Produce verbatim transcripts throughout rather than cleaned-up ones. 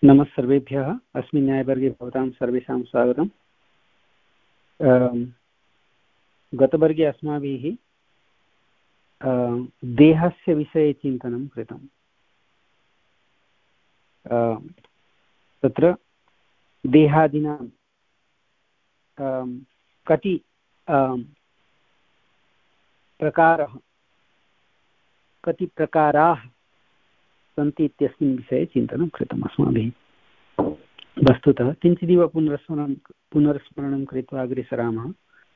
नमः सर्वेभ्यः। अस्मिन् न्यायवर्गे भवतां सर्वेषां स्वागतम्। गतवर्गे अस्माभिः देहस्य विषये चिन्तनं कृतं। तत्र देहादीनां कति प्रकारः कति प्रकाराः सन्ति इत्यस्मिन् विषये चिन्तनं कृतम् अस्माभिः। वस्तुतः किञ्चिदिव पुनर्स्मरणं पुनर्स्मरणं कृत्वा अग्रे सरामः।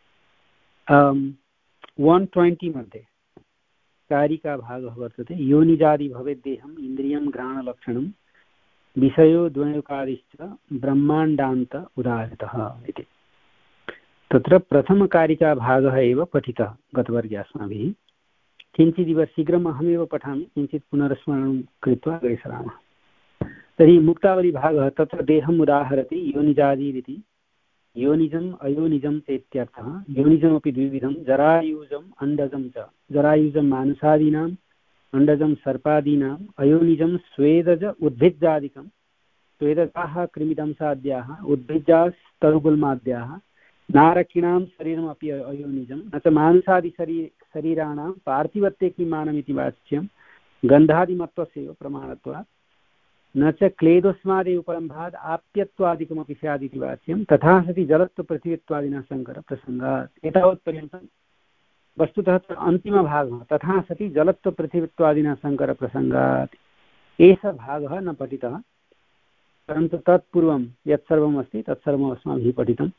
वन् ट्वेण्टि मध्ये कारिकाभागः वर्तते। योनिजादि भवेत् देहम् इन्द्रियं घ्राणलक्षणं विषयो द्वयोकादिश्च ब्रह्माण्डान्त उदाहृतः इति। तत्र प्रथमकारिकाभागः एव पठितः गतवर्गे अस्माभिः। किञ्चिदिव शीघ्रम् अहमेव पठामि, किञ्चित् पुनर्स्मरणं कृत्वा अग्रे सरामः। तर्हि मुक्तावलीभागः तत्र देहम् उदाहरति योनिजादिरिति। योनिजम् अयोनिजं चेत्यर्थः। योनिजमपि द्विविधं, जरायुजम् अण्डजं च। जरायुजं मानुषादीनाम्, अण्डजं सर्पादीनाम्, अयोनिजं स्वेदज उद्भिज्जादिकं। स्वेदजाः कृमिदंशाद्याः, उद्भिज्जास्तरुगुल्माद्याः। नारकिणां शरीरमपि अयोनिजं, न च मानुषादिशरी शरीराणां पार्थिवत्वे किं मानमिति वाच्यं गन्धादिमत्वस्यैव प्रमाणत्वात्, न च क्लेदोस्मादेव परम्भाद् आप्यत्वादिकमपि स्यादिति वाच्यं, तथा सति जलत्वपृथिवीत्वादिना शङ्करप्रसङ्गात्। एतावत्पर्यन्तं वस्तुतः अन्तिमभागः तथा सति जलत्वपृथिवीत्वादिना शङ्करप्रसङ्गात् एषः भागः न पठितः, परन्तु तत्पूर्वं यत्सर्वम् अस्ति तत्सर्वम् अस्माभिः पठितम्।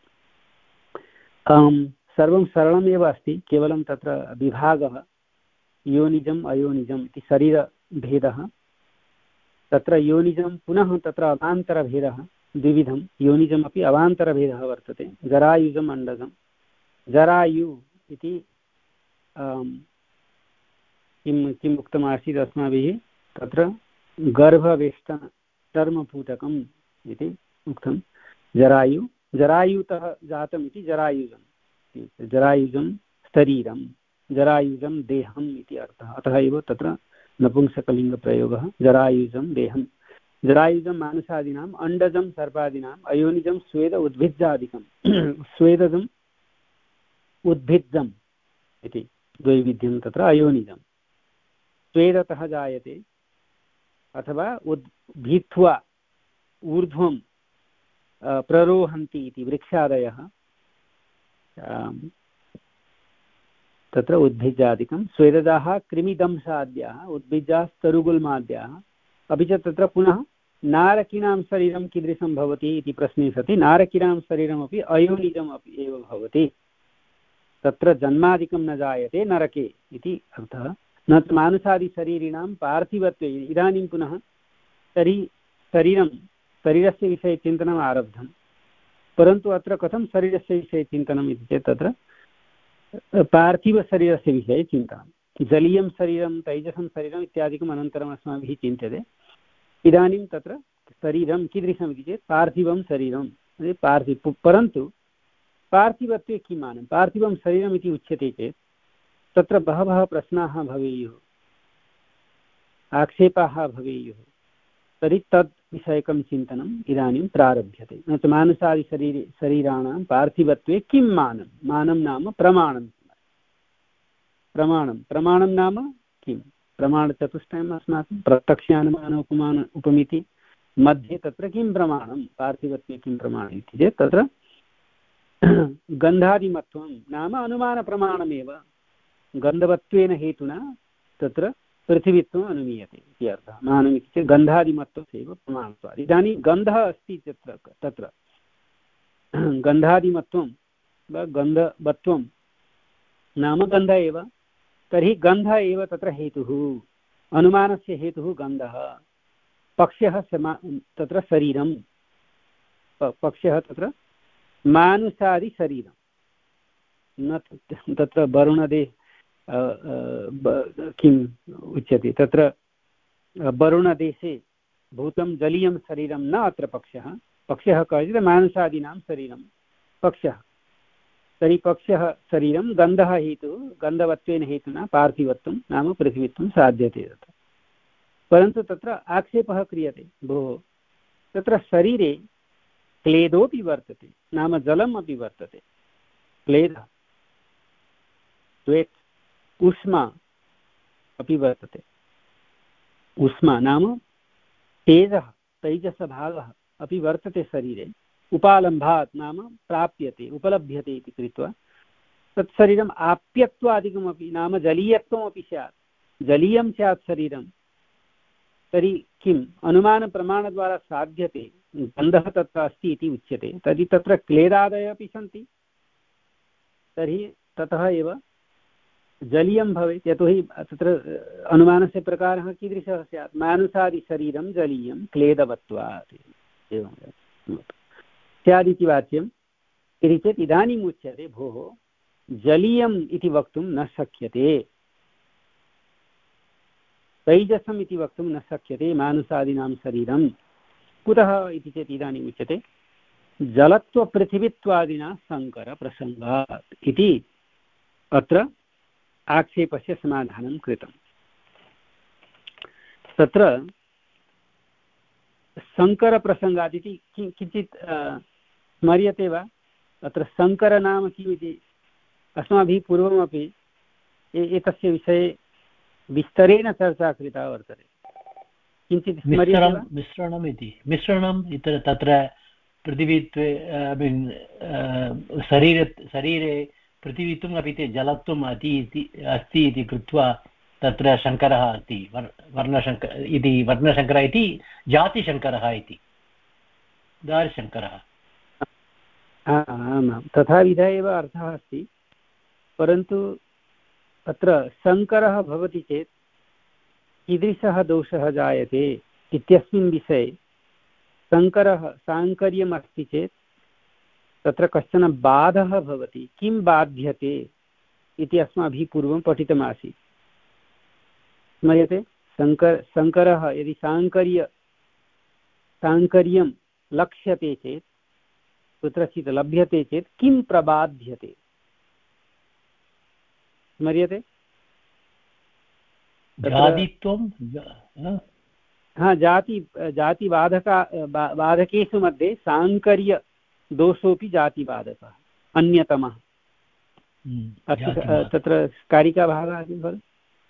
सर्वं सरलमेव अस्ति, केवलं तत्र विभागः योनिजम् अयोनिजम् इति शरीरभेदः। तत्र योनिजं पुनः तत्र अवान्तरभेदः द्विविधं, योनिजमपि अवान्तरभेदः वर्तते। जरायुजम् अण्डजं। जरायु इति किं किम् उक्तमासीत् अस्माभिः, तत्र गर्भवेष्टन चर्मपूटकम् इति उक्तं। जरायु जरायुतः जातम् इति जरायुजं। जरायुजं शरीरं, जरायुजं देहम् इति अर्थः। अतः एव तत्र नपुंसकलिङ्गप्रयोगः जरायुजं देहं। जरायुजं मानुषादीनाम्, अण्डजं सर्पादीनाम्, अयोनिजं स्वेद उद्भिज्जादिकं। स्वेदजम् उद्भिज्जम् इति द्वैविध्यं तत्र अयोनिजं। स्वेदतः जायते अथवा उद्भित्वा ऊर्ध्वं प्ररोहन्ति इति वृक्षादयः, तत्र उद्भिज्जादिकं। स्वेदजाः कृमिदंशाद्याः, उद्भिज्जास्तरुगुल्माद्याः। अपि च तत्र पुनः नारकीणां शरीरं कीदृशं भवति इति प्रश्ने सति नारकीणां शरीरमपि अयोनिजम् अपि एव भवति। तत्र जन्मादिकं न जायते नरके इति अर्थः। न मानुषादिशरीरिणां पार्थिवत्वे। इदानीं पुनः शरी शरीरं शरीरस्य विषये चिन्तनम् आरब्धं, परन्तु अत्र कथं शरीरस्य विषये चिन्तनम् इति चेत् तत्र पार्थिवशरीरस्य विषये चिन्तनं। जलीयं शरीरं, तैजसं शरीरम् इत्यादिकम् अनन्तरम् अस्माभिः चिन्त्यते। इदानीं तत्र शरीरं कीदृशमिति चेत् पार्थिवं शरीरं पार्थिव। परन्तु पार्थिवत्वे किं मानं, पार्थिवं शरीरम् इति उच्यते चेत् तत्र बहवः प्रश्नाः भवेयुः, आक्षेपाः भवेयुः। तर्हि तद् विषयकं चिन्तनम् इदानीं प्रारभ्यते। न च मानुषादिशरीरे शरीराणां पार्थिवत्वे किं मानं, मानं नाम प्रमाणं। प्रमाणं प्रमाणं नाम किं, प्रमाणचतुष्टयम् अस्माकं प्रत्यक्षानुमान उपमान उपमिति मध्ये तत्र किं प्रमाणं, पार्थिवत्वे किं प्रमाणम् इति चेत् तत्र गन्धादिमत्वं नाम अनुमानप्रमाणमेव। गन्धवत्वेन हेतुना तत्र पृथिवीत्वम् अनुमीयते इति अर्थः। मानम् इति चेत् गन्धादिमत्वस्यैव प्रमाणत्वात्। इदानीं गन्धः अस्ति तत्र तत्र गन्धादिमत्वं वा गन्धवत्वं नाम गन्ध एव। तर्हि गन्ध एव तत्र हेतुः, अनुमानस्य हेतुः गन्धः। पक्ष्यः तत्र शरीरं, पक्ष्यः तत्र मानुषादिशरीरं, न तत्र वरुणदे किम् उच्यते, तत्र वरुणदेशे भूतं जलीयं शरीरं न अत्र पक्ष्यः। पक्ष्यः कः, मानुषादीनां शरीरं पक्ष्यः। तर्हि पक्ष्यः शरीरं गन्धः हेतुः, गन्धवत्वेन हेतुना पार्थिवत्वं नाम पृथिवीत्वं साध्यते तत्र। परन्तु तत्र आक्षेपः क्रियते, भोः तत्र शरीरे क्लेदोऽपि वर्तते, नाम जलम् अपि वर्तते। क्लेदः, स्वेट्, उष्मा अपि वर्तते। उष्मा नाम तेजः, तैजसभागः अपि वर्तते शरीरे। उपालम्भात् नाम प्राप्यते, उपलभ्यते इति कृत्वा तत् शरीरम् आप्यत्वादिकमपि नाम जलीयत्वमपि स्यात्। जलीयं स्यात् शरीरं तर्हि किम् अनुमानप्रमाणद्वारा साध्यते, गन्धः तत्र अस्ति इति उच्यते। तर्हि तत्र क्लेदादयः अपि सन्ति, तर्हि ततः एव जलीयं भवेत्। यतोहि तत्र अनुमानस्य प्रकारः कीदृशः स्यात्, मानुषादिशरीरं जलीयं क्लेदवत्वात् एवं स्यादिति वाच्यं। यदि चेत् इदानीम् उच्यते भोः जलीयम् इति वक्तुं न शक्यते, तैजसम् इति वक्तुं न शक्यते मानुषादीनां शरीरं। कुतः इति चेत् इदानीम् उच्यते जलत्वपृथिवीत्वादिना सङ्करप्रसङ्गात् इति अत्र आक्षेपस्य समाधानं कृतम्। तत्र सङ्करप्रसङ्गात् इति किञ्चित् स्मर्यते वा? अत्र सङ्कर नाम किम् इति अस्माभिः पूर्वमपि एतस्य विषये विस्तरेण चर्चा कृता वर्तते। किञ्चित् स्मर्यते वा? मिश्रणम् इति मिश्रणम् इति तत्र पृथिवीत्वे ऐ मीन् शरीरे शरीरे पृथिवीत्वम् अपि ते जलत्वम् अति इति अस्ति इति कृत्वा तत्र शङ्करः अस्ति, वर्णशङ्कर इति वर्णशङ्करः इति जातिशङ्करः इति दार्शङ्करः। आमां तथाविध एव अर्थः अस्ति, परन्तु अत्र सङ्करः भवति चेत् कीदृशः दोषः जायते इत्यस्मिन् विषये सङ्करः साङ्कर्यम् अस्ति चेत् तत्र कश्चन बाधः भवति। किं बाध्यते इति अस्माभिः पूर्वं पठितमासीत्, स्मर्यते? सङ्कर सङ्करः यदि साङ्कर्य साङ्कर्यं लक्ष्यते चेत्, कुत्रचित् लभ्यते चेत् किं प्रबाध्यते, स्मर्यते? जातित्वं हा जाति जातिबाधका बाधकेषु मध्ये साङ्कर्य दोषोऽपि जातिबाधकः अन्यतमः। तत्र कारिकाभागः अस्ति खलु,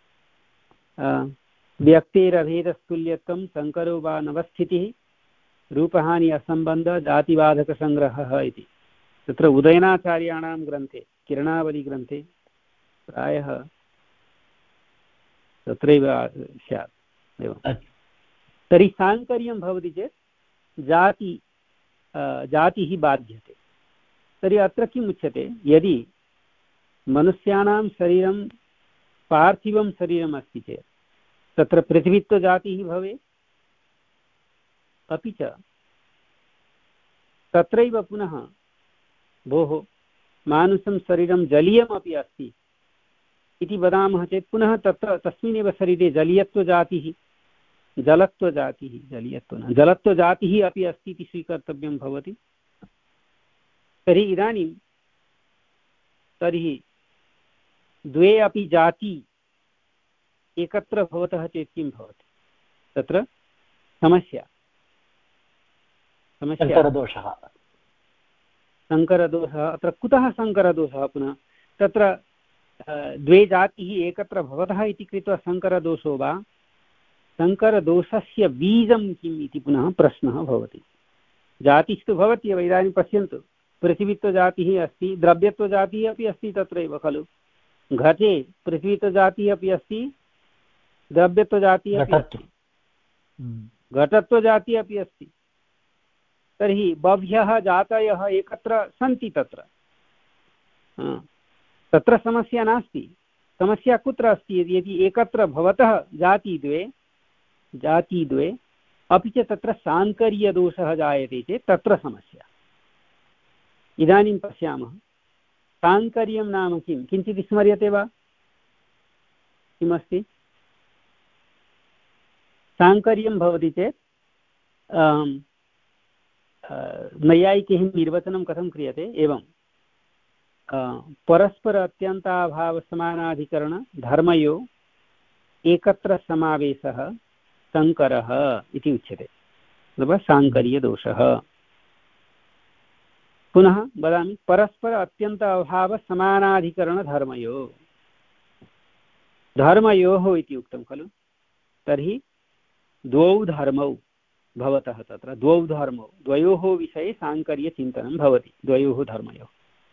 व्यक्तेरभेदस्तुल्यत्वं सङ्करो वा नवस्थितिः रूपहानि असम्बन्ध जातिबाधकसङ्ग्रहः इति। तत्र उदयनाचार्याणां ग्रन्थे किरणावलिग्रन्थे प्रायः तत्रैव स्यात् एवं। तर्हि साङ्कर्यं भवति चेत् जाति जातिः बाध्यते। तर्हि अत्र किम् उच्यते, यदि मनुष्याणां शरीरं पार्थिवं शरीरम् अस्ति चेत् तत्र पृथ्वीत्वजातिः भवेत्, अपि च तत्रैव पुनः भोः मानुषं शरीरं जलीयमपि अस्ति इति वदामः चेत् पुनः तत्र तस्मिन्नेव शरीरे जलीयत्वजातिः जलत्वजातिः जलीयत्व न जलत्वजातिः अपि अस्ति इति स्वीकर्तव्यं भवति। तर्हि इदानीं तर्हि द्वे अपि जाति एकत्र भवतः चेत् किं भवति? तत्र समस्या समस्या सङ्करदोषः सङ्करदोषः। अत्र कुतः सङ्करदोषः? पुनः तत्र द्वे जातिः एकत्र भवतः इति कृत्वा सङ्करदोषो वा, सङ्करदोषस्य बीजं किम् इति पुनः प्रश्नः भवति। जातिस्तु भवत्येव। इदानीं पश्यन्तु, पृथिवीत्वजातिः अस्ति, द्रव्यत्वजातिः अपि अस्ति तत्रैव खलु। घटे पृथ्वीत्वजातिः अपि अस्ति, द्रव्यत्वजातिः अपि अस्ति, घटत्वजातिः अपि अस्ति। तर्हि बह्व्यः जातयः एकत्र सन्ति तत्र, तत्र समस्या नास्ति। समस्या कुत्र अस्ति? यदि एकत्र भवतः जातिद्वे जातिद्वे अपि च तत्र साङ्कर्यदोषः जायते चेत् तत्र समस्या। इदानीं पश्यामः, साङ्कर्यं नाम किं? किञ्चित् स्मर्यते वा? किमस्ति साङ्कर्यं? भवति चेत् नैयायिकैः निर्वचनं कथं क्रियते? एवं परस्पर अत्यन्ताभावसमानाधिकरण धर्मयो एकत्र समावेशः सङ्करः इति उच्यते। अथवा साङ्कर्यदोषः। पुनः वदामि परस्पर अत्यन्त अभावसमानाधिकरणधर्मयोः। धर्मयोः इति उक्तं खलु, तर्हि द्वौ धर्मौ भवतः, तत्र द्वौ धर्मौ, द्वयोः विषये साङ्कर्यचिन्तनं भवति, द्वयोः धर्मयोः।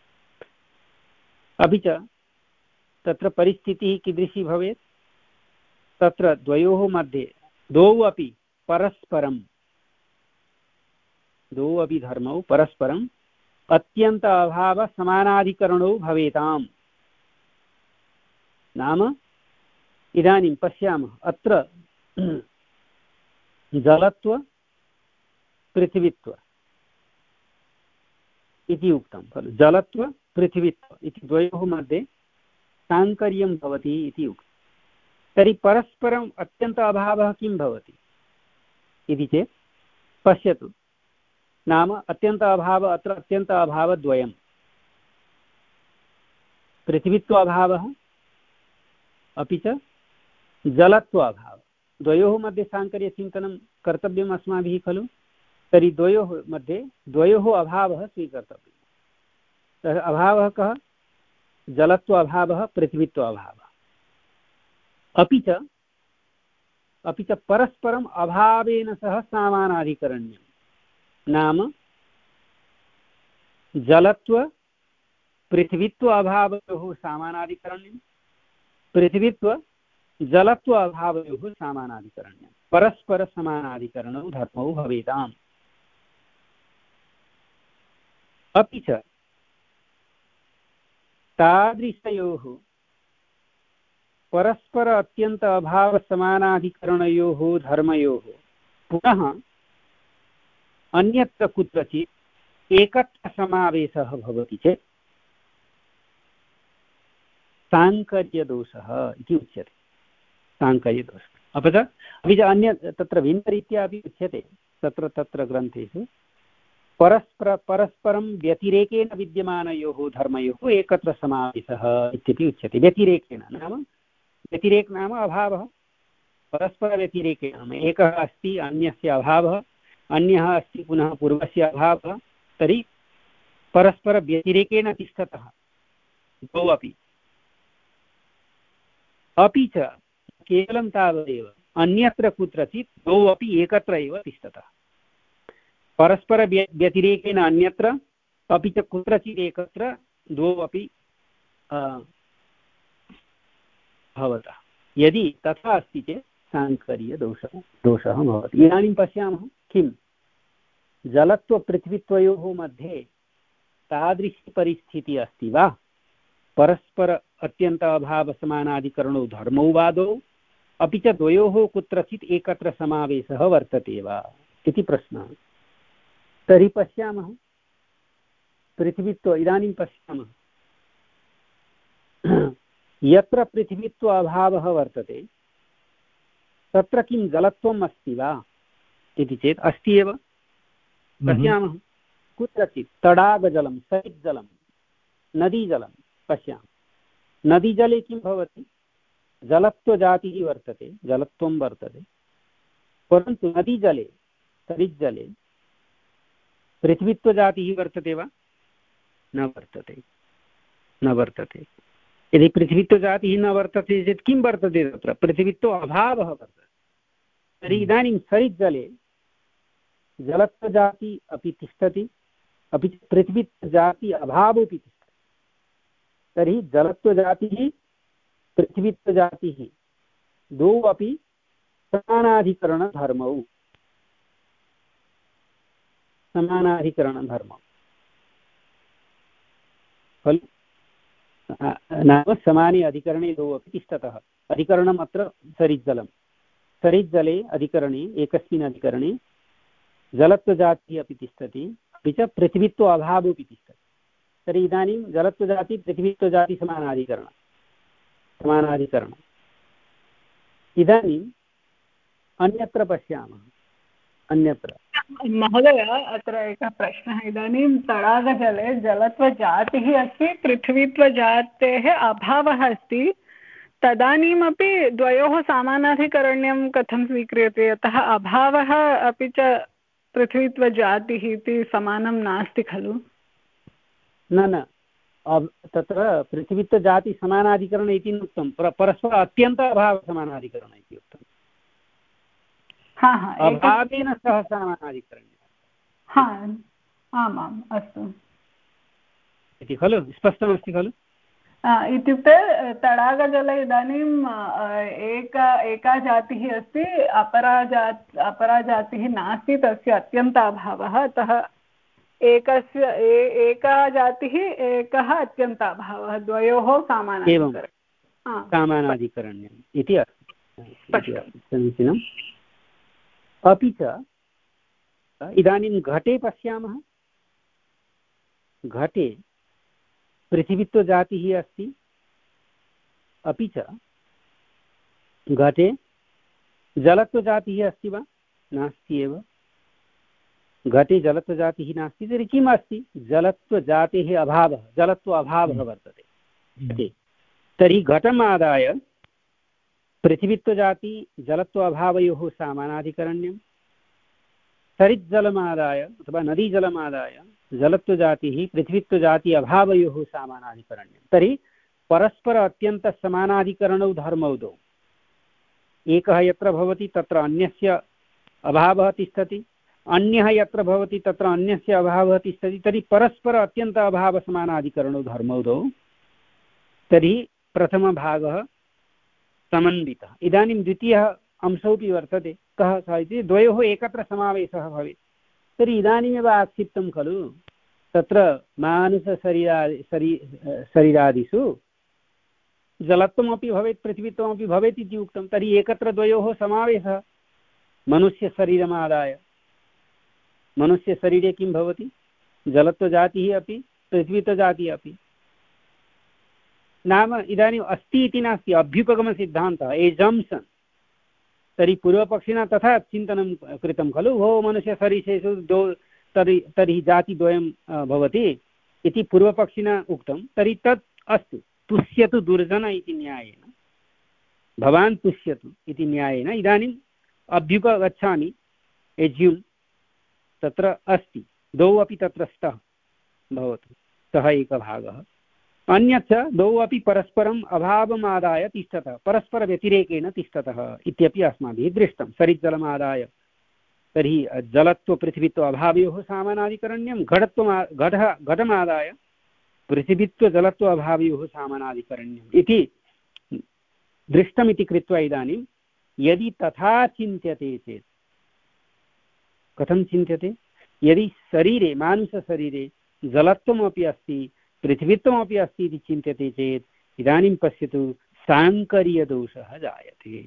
अपि च तत्र परिस्थितिः कीदृशी भवेत्, तत्र द्वयोः मध्ये द्वौ अपि परस्परं, द्वौ अपि धर्मौ परस्परम् अत्यन्त अभावसमानाधिकरणौ भवेताम्। नाम इदानीं पश्यामः, अत्र जलत्व पृथिवीत्व इति उक्तं खलु, जलत्व पृथिवीत्व इति द्वयोः मध्ये साङ्कर्यं भवति इति उक्तं। तर्हि परस्परम् अत्यन्त अभावः किं भवति इति चेत् पश्यतु, नाम अत्यन्त अभाव, अत्र अत्यन्त अभावद्वयं, पृथिवीत्व अभावः अपि च जलत्व अभावः, द्वयोः मध्ये साङ्कर्यचिन्तनं कर्तव्यम् अस्माभिः खलु। तर्हि द्वयोः मध्ये द्वयोः अभावः स्वीकर्तव्यः। तर्हि अभावः कः, जलत्व अभावः, पृथिवीत्व अभावः। अपि च अपि च परस्परम् अभावेन सह समानाधिकरण्यं, नाम जलत्व पृथिवीत्व अभावयोः समानाधिकरण्यं, पृथिवीत्व जलत्व अभावयोः समानाधिकरण्यं, परस्पर समानाधिकरणौ धर्मौ भवेताम्। अपि च तादृशयोः परस्पर अत्यन्त अभावसमानाधिकरणयोः धर्मयोः पुनः अन्यत्र कुत्रचित् एकत्र समावेशः भवति चेत् साङ्कर्यदोषः इति उच्यते। साङ्कर्यदोषः अपि च अपि च अन्य तत्र भिन्नरीत्या अपि उच्यते तत्र तत्र ग्रन्थेषु। परस्पर परस्परं व्यतिरेकेन विद्यमानयोः धर्मयोः एकत्र समावेशः इत्यपि उच्यते। व्यतिरेकेन नाम, व्यतिरेक नाम अभावः, परस्परव्यतिरेकेण एकः अस्ति अन्यस्य अभावः, अन्यः अस्ति पुनः पूर्वस्य अभावः, तर्हि परस्परव्यतिरेकेण तिष्ठतः द्वौ अपि। अपि च केवलं तावदेव, अन्यत्र कुत्रचित् द्वौ अपि एकत्र एव तिष्ठतः। परस्पर व्यतिरेकेन अन्यत्र, अपि च कुत्रचित् एकत्र द्वौ अपि भवतः। यदि तथा अस्ति चेत् साङ्कर्यदोषः दोषः भवति। इदानीं पश्यामः, किं जलत्वपृथ्वीत्वयोः मध्ये तादृशी परिस्थितिः अस्ति वा, परस्पर अत्यन्त अभावसमानाधिकरणौ धर्मौ वादौ, अपि च द्वयोः कुत्रचित् एकत्र समावेशः वर्तते वा इति प्रश्नः। तर्हि पश्यामः, पृथ्वीत्व, इदानीं पश्यामः, यत्र पृथ्वीत्व अभावः वर्तते तत्र किं जलत्वम् अस्ति वा इति चेत् अस्ति एव। पश्यामः, कुत्रचित् तडागजलं, सैज्जलं, नदीजलं पश्यामः, नदीजले किं भवति, जलत्वजातिः वर्तते, जलत्वं वर्तते, परन्तु नदीजले, सरिज्जले पृथ्वीत्वजातिः वर्तते वा, न वर्तते, न वर्तते। यदि पृथ्वीत्वजातिः न वर्तते चेत् किं वर्तते, तत्र पृथ्वीत्व अभावः वर्तते। तर्हि इदानीं सरिज्जले जलत्वजाति अपि तिष्ठति, अपि च पृथ्वीत्वजाति अभावोऽपि तिष्ठति। तर्हि जलत्वजातिः पृथ्वीत्वजातिः द्वौ अपि समानाधिकरणधर्मौ, समानाधिकरणधर्मौ खलु, नाम समाने अधिकरणे द्वौ अपि तिष्ठतः। अधिकरणम् अत्र सरिज्जलं, सरिज्जले अधिकरणे, एकस्मिन् अधिकरणे जलत्वजातिः अपि तिष्ठति, अपि च पृथ्वीत्व अभावोऽपि तिष्ठति। तर्हि इदानीं जलत्वजाति पृथ्वीत्वजाति समानाधिकरणं, समानाधिकरणम्। इदानीम् अन्यत्र पश्यामः, अन्यत्र महोदय, अत्र एकः प्रश्नः। इदानीं तडागजले जलत्वजातिः अस्ति, पृथ्वीत्वजातेः अभावः अस्ति, तदानीमपि द्वयोः समानाधिकरण्यं कथं स्वीक्रियते? यतः अभावः अपि च पृथ्वीत्वजातिः इति समानं नास्ति खलु? न न तत्र पृथ्वीत्वजाति समानाधिकरण इति न उक्तं, परस्पर अत्यन्त अभावसमानाधिकरण इति उक्तम्। अभावेन सह समानाधिकरण्यं। हा आमाम् अस्तु इति खलु, स्पष्टमस्ति खलु? इत्युक्ते तडागजले इदानीम् एक एका जातिः अस्ति, अपरा जात् अपरा जातिः नास्ति, तस्य अत्यन्त अभावः, अतः एकस्य एका जातिः एकः अत्यन्त अभावः, द्वयोः समानाधिकरण्यं समानाधिकरण्यम् इति अस्ति। समीचीनम्। अपि च इदानीं घटे पश्यामः, घटे पृथिवीत्वजातिः अस्ति, अपि च घटे जलत्वजातिः अस्ति वा? नास्ति एव। घटे जलत्वजातिः नास्ति तर्हि किम् अस्ति? जलत्वजातेः अभावः, जलत्व अभावः वर्तते। तर्हि घटम् आदाय पृथिवीत्वजाति जलत्व अभावयोः समानाधिकरण्यं, सरिज्जलमादाय अथवा नदीजलमादाय जलत्वजातिः पृथ्वीत्वजाति अभावयोः समानाधिकरण्यं। तर्हि परस्पर अत्यन्तसमानाधिकरणौ धर्मौ द्वौ, एकः यत्र भवति तत्र अन्यस्य अभावः तिष्ठति, अन्यः यत्र भवति तत्र अन्यस्य अभावः तिष्ठति, तर्हि परस्पर अत्यन्त अभावसमानाधिकरणौ धर्मौ द्वौ। तर्हि प्रथमभागः समन्वितः। इदानीं द्वितीयः अंशोऽपि वर्तते, कः सः इति? द्वयोः एकत्र समावेशः भवेत्। तर्हि इदानीमेव आक्षिप्तं खलु, तत्र मानुषशरीरा शरी शरीरादिषु जलत्वमपि भवेत् पृथ्वीत्वमपि भवेत् इति उक्तं। तर्हि एकत्र द्वयोः समावेशः मनुष्यशरीरमादाय। मनुष्यशरीरे किं भवति? जलत्वजातिः अपि पृथ्वीत्वजातिः अपि। नाम इदानीम् अस्ति इति नास्ति, अभ्युपगमसिद्धान्तः, एजम्सन्। तर्हि पूर्वपक्षिणा तथा चिन्तनं कृतं खलु, भो मनुष्यशरीरेषु द्वौ तर्हि तर्हि जातिद्वयं भवति इति पूर्वपक्षिणा उक्तं। तर्हि तत् अस्तु, तुष्यतु दुर्जन इति न्यायेन, भवान् तुष्यतु इति न्यायेन इदानीम् अभ्युपगच्छामि, एज्यूम् तत्र अस्ति, द्वौ अपि तत्र स्तः भवतु, सः एकः भागः। अन्यच्च द्वौ अपि परस्परम् अभावमादाय तिष्ठतः, परस्परव्यतिरेकेण तिष्ठतः इत्यपि अस्माभिः दृष्टं। सरिज्जलमादाय तर्हि जलत्वपृथिवीत्व अभावयोः समानाधिकरण्यं, घटत्वमा घटः घटमादाय पृथिवीत्वजलत्व अभावयोः समानाधिकरण्यम् इति दृष्टमिति कृत्वा इदानीं यदि तथा चिन्त्यते चेत्, कथं चिन्त्यते? यदि शरीरे मानुषशरीरे जलत्वमपि अस्ति पृथ्वीत्वमपि अस्ति इति चिन्त्यते चेत् इदानीं पश्यतु, साङ्कर्यदोषः जायते।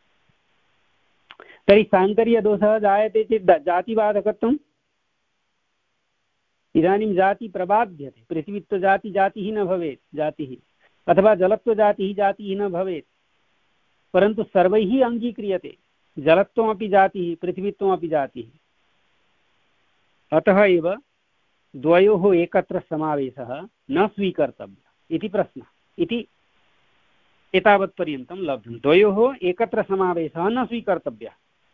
तर्हि साङ्कर्यदोषः जायते चेत् जातिबाधकत्वम्, इदानीं जाति प्रबाध्यते, पृथ्वीत्वजाति जातिः न भवेत् जातिः, अथवा जलत्वजातिः जातिः न भवेत्, परन्तु सर्वैः अङ्गीक्रियते जलत्वमपि जातिः पृथ्वीत्वमपि जातिः। अतः एव द्वयोः एकत्र समावेशः न स्वीकर्तव्यः इति प्रश्नः इति एतावत्पर्यन्तं लब्धं। द्वयोः एकत्र समावेशः न स्वीकर्तव्यः।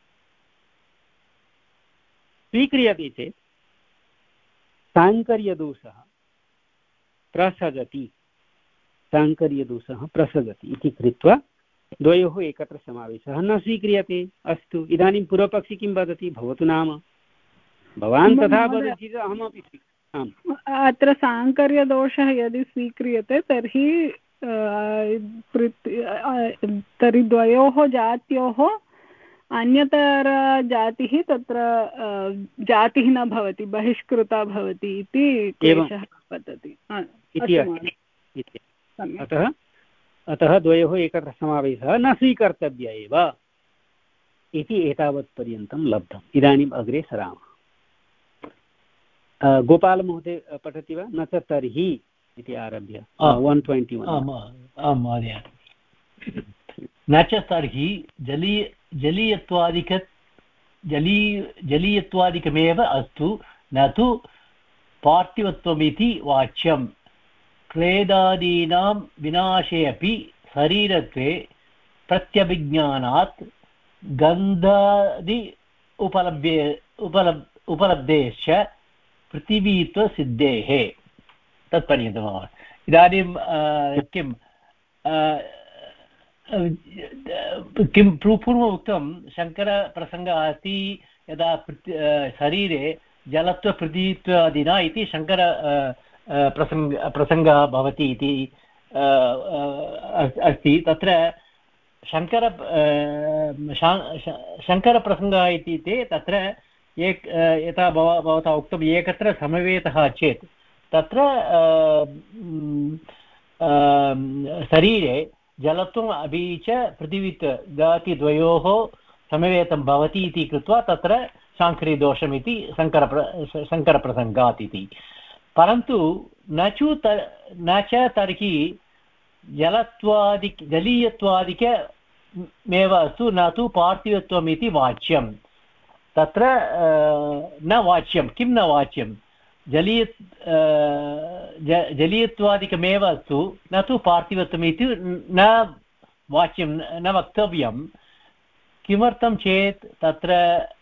स्वीक्रियते चेत् साङ्कर्यदोषः प्रसजति, साङ्कर्यदोषः प्रसजति इति कृत्वा द्वयोः एकत्र समावेशः न स्वीक्रियते। अस्तु, इदानीं पूर्वपक्षी किं वदति? भवतु नाम, भवान् तथा वदति चेत् अहमपि। अत्र साङ्कर्यदोषः यदि स्वीक्रियते तर्हि तर्हि द्वयोः जात्योः अन्यतरजातिः तत्र जातिः न भवति, बहिष्कृता भवति इति क्लेशः वदति। अतः अतः द्वयोः एकत्र समावेशः न स्वीकर्तव्य एव इति एतावत्पर्यन्तं लब्धम्। इदानीम् अग्रे सरामः। गोपालमहोदय पठति वा? न च तर्हि इति आरभ्य वन् ट्वेण्टि वन्। आं महोदय। न च तर्हि जलीय जलीयत्वादिक जली जलीयत्वादिकमेव अस्तु, न तु पार्थिवत्वमिति वाच्यं। क्लेदादीनां विनाशे अपि शरीरत्वे प्रत्यभिज्ञानात् गन्धादि उपलभ्य उपलब् उपलब्धेश्च पृथिवीत्वसिद्धेः तत्पर्यन्तम्। इदानीं किं किं पूर्वम् उक्तं शङ्करप्रसङ्गः अस्ति यदा शरीरे जलत्वपृथिवीत्वादिना इति शङ्कर प्रसङ्ग प्रसङ्गः भवति इति अस्ति। तत्र शङ्कर शङ्करप्रसङ्गः इत्युक्ते तत्र एक यथा भव भवता उक्तम् एकत्र समवेतः चेत् तत्र शरीरे जलत्वम् अपि च पृथिवीत्व जातिद्वयोः समवेतं भवति इति कृत्वा तत्र शाङ्करीदोषमिति शङ्कर शङ्करप्रसङ्गात् इति। परन्तु न चु त न च तर्हि जलत्वादिक जलीयत्वादिकमेव अस्तु न तु पार्थिवत्वम् इति वाच्यं। तत्र न वाच्यं किं न वाच्यं जलीय जलीयत्वादिकमेव अस्तु न तु पार्थिवत्वम् इति न वाच्यं न वक्तव्यं। किमर्थं चेत् तत्र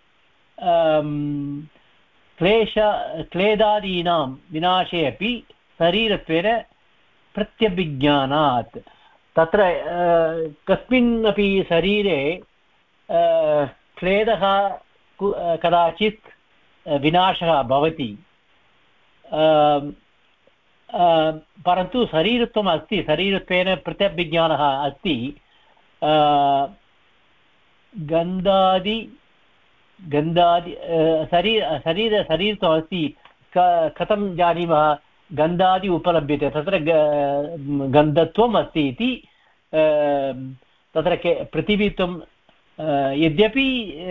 क्लेश क्लेदादीनां विनाशे अपि शरीरत्वेन प्रत्यभिज्ञानात् तत्र कस्मिन्नपि शरीरे क्लेदः कदाचित् विनाशः भवति, परन्तु शरीरत्वम् अस्ति, शरीरत्वेन प्रत्यभिज्ञानः अस्ति। गन्धादि गन्धादि शरीर शरीर शरीरत्वम् अस्ति। कथं जानीमः? गन्धादि उपलभ्यते, तत्र गन्धत्वम् अस्ति इति तत्र पृथिवीत्वं यद्यपि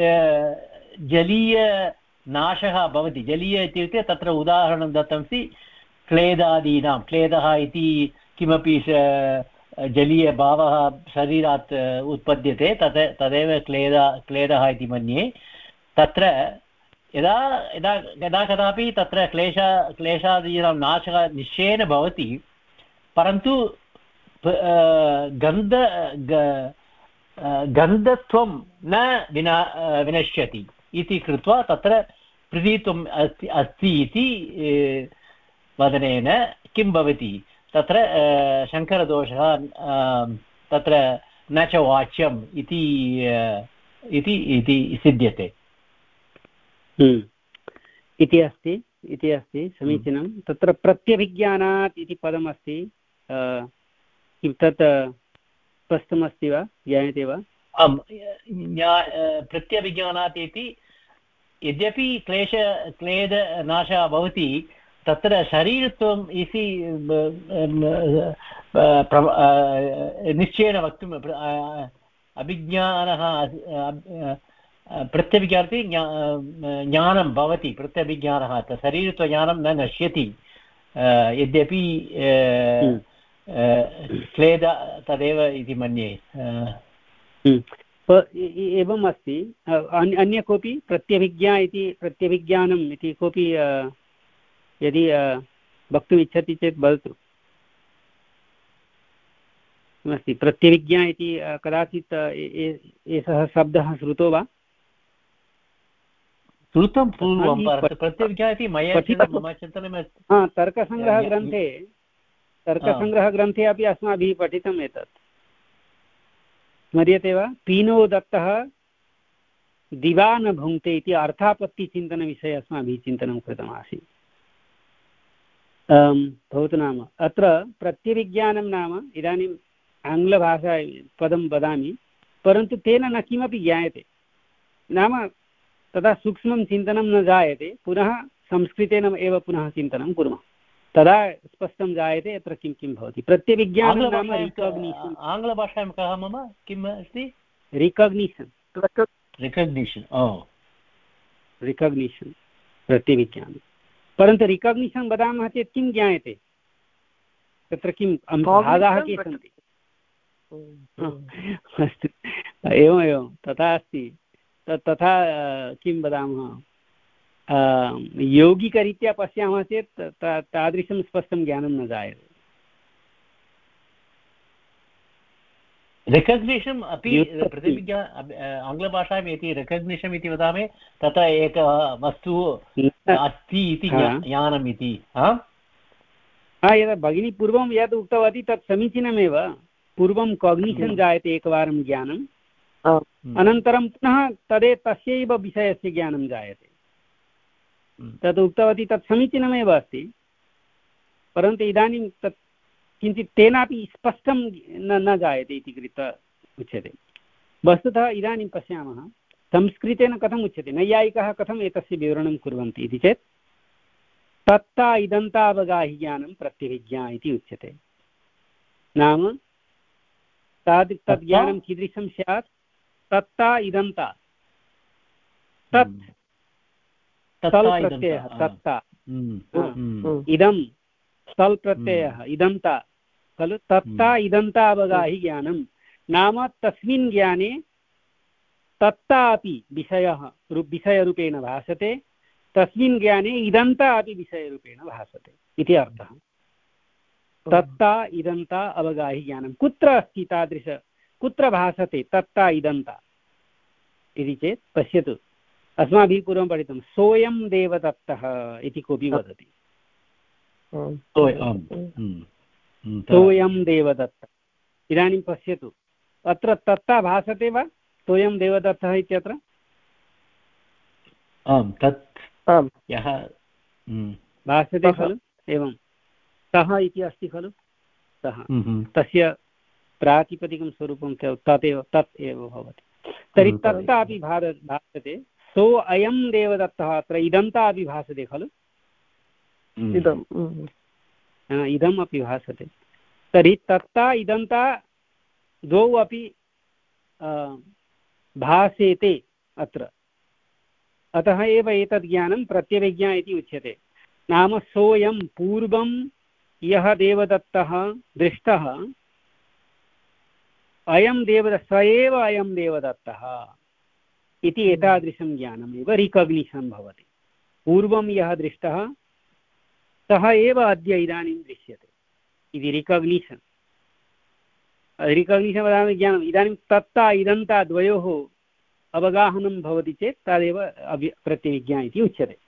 जलीयनाशः भवति। जलीय इत्युक्ते तत्र उदाहरणं दत्तमस्ति क्लेदादीनां। क्लेदः इति किमपि जलीयभावः शरीरात् उत्पद्यते, तद् तदेव क्लेद क्लेदः इति मन्ये। तत्र यदा यदा यदा कदापि तत्र क्लेश क्लेशादीनां नाशः निश्चयेन भवति, परन्तु गन्ध गन्धत्वं न विना विनश्यति इति कृत्वा तत्र पृथिवीत्वम् अस्ति अस्ति इति वदनेन किं भवति? तत्र शङ्करदोषः तत्र न च वाच्यम् इति इति सिद्ध्यते इति अस्ति इति अस्ति समीचीनं। तत्र प्रत्यभिज्ञानात् इति पदमस्ति, किं तत् स्पष्टमस्ति वा, ज्ञायते वा? आम्, प्रत्यभिज्ञानात् इति यद्यपि क्लेश क्लेदनाशः भवति, तत्र शरीरत्वम् इति निश्चयेन वक्तुम् अभिज्ञानः प्रत्यभिज्ञानाति ज्ञानं भवति। प्रत्यभिज्ञानः शरीरत्वज्ञानं न नश्यति, यद्यपि क्लेद तदेव इति मन्ये। एवम् अस्ति। अन्य कोऽपि प्रत्यभिज्ञा इति प्रत्यभिज्ञानम् इति कोऽपि यदि वक्तुम् इच्छति चेत् वदतु। किमस्ति प्रत्यभिज्ञा इति? कदाचित् एषः शब्दः श्रुतो वा? श्रुतं पूर्वं, प्रत्यभिज्ञा इति मया मम चिन्तनम् अस्ति। हा, तर्कसङ्ग्रहग्रन्थे तर्कसङ्ग्रहग्रन्थे अपि अस्माभिः पठितम् एतत्। स्मर्यते वा? पीनो दत्तः दिवा न भुङ्क्ते इति अर्थापत्तिचिन्तनविषये अस्माभिः चिन्तनं कृतमासीत्। भवतु नाम अत्र प्रत्यभिज्ञानं नाम इदानीम् आङ्ग्लभाषा पदं वदामि, परन्तु तेन न किमपि ज्ञायते। नाम तदा सूक्ष्मं चिन्तनं न जायते, पुनः संस्कृतेन एव पुनः चिन्तनं कुर्मः, तदा स्पष्टं जायते यत्र किं किं भवति। प्रत्यभिज्ञानं नाम रिकग्निशन्। आङ्ग्लभाषायां कः मम किम् अस्ति? रिकग्निशन्। रिकग्निशन् ओ रिकग्निशन् प्रत्यभिज्ञानं। परन्तु रिकग्निशन् वदामः चेत् किं ज्ञायते? तत्र किं भागाः के सन्ति? अस्तु, एवमेवं तथा अस्ति। तथा किं वदामः, यौगिकरीत्या पश्यामः चेत् तादृशं स्पष्टं ज्ञानं न जायते। रेकग्निशन् अपि प्रतिविज्ञा आङ्ग्लभाषायाम् इति रेकग्निशन् इति वदामि तत्र एक वस्तु अस्ति इति ज्ञानम् इति यदा भगिनी पूर्वं यद् उक्तवती तत् समीचीनमेव पूर्वं काग्निशन् जायते एकवारं ज्ञानम् अनन्तरं पुनः तदे तस्यैव विषयस्य ज्ञानं जायते तद् उक्तवती तत् समीचीनमेव अस्ति परन्तु इदानीं तत् किञ्चित् तेनापि स्पष्टं न न जायते इति कृत्वा उच्यते वस्तुतः इदानीं पश्यामः संस्कृतेन कथम् उच्यते नैयायिकाः कथम् एतस्य विवरणं कुर्वन्ति इति चेत् तत्ता इदन्तावगाहि ज्ञानं प्रत्यभिज्ञा इति उच्यते नाम ताद् तद् ज्ञानं कीदृशं स्यात् तत्ता इदन्ता तत् तल् प्रत्ययः तत्ता इदं तल् प्रत्ययः इदन्ता खलु तत्ता इदन्तावगाहि ज्ञानं नाम तस्मिन् ज्ञाने तत्ता अपि विषयः विषयरूपेण भासते तस्मिन् ज्ञाने इदन्ता अपि विषयरूपेण भासते इति अर्थः तत्ता इदन्ता अवगाहि ज्ञानं कुत्र अस्ति तादृश कुत्र भासते तत्ता इदन्ता इति चेत् पश्यतु अस्माभिः पूर्वं पठितं सोऽयं देवदत्तः इति कोऽपि वदति सोऽयं देवदत्तः इदानीं पश्यतु अत्र तत्ता भासते वा सोऽयं देवदत्तः इत्यत्र आम् तत् यः भासते खलु एवं सः इति अस्ति खलु सः तस्य प्रातिपदिकं स्वरूपं तदेव तत् एव भवति तर्हि तत्ता अपि भासते सो अयं देवदत्तः अत्र इदन्ता अपि भासते खलु इदम् इदम् अपि भासते तर्हि तत्ता इदन्ता द्वौ अपि भासेते अत्र अतः एव एतद् ज्ञानं प्रत्यभिज्ञा इति उच्यते नाम सोऽयं पूर्वं यः देवदत्तः दृष्टः अयं देवदत्तः स एव अयं देवदत्तः इति एतादृशं ज्ञानमेव रिकग्निशन् भवति पूर्वं यः दृष्टः सः एव अद्य इदानीं दृश्यते इति रिकग्निशन् रिकग्निशन् वदामि ज्ञानम् इदानीं तत्ता इदन्ता द्वयोः अवगाहनं भवति चेत् तदेव प्रत्यभिज्ञा इति उच्यते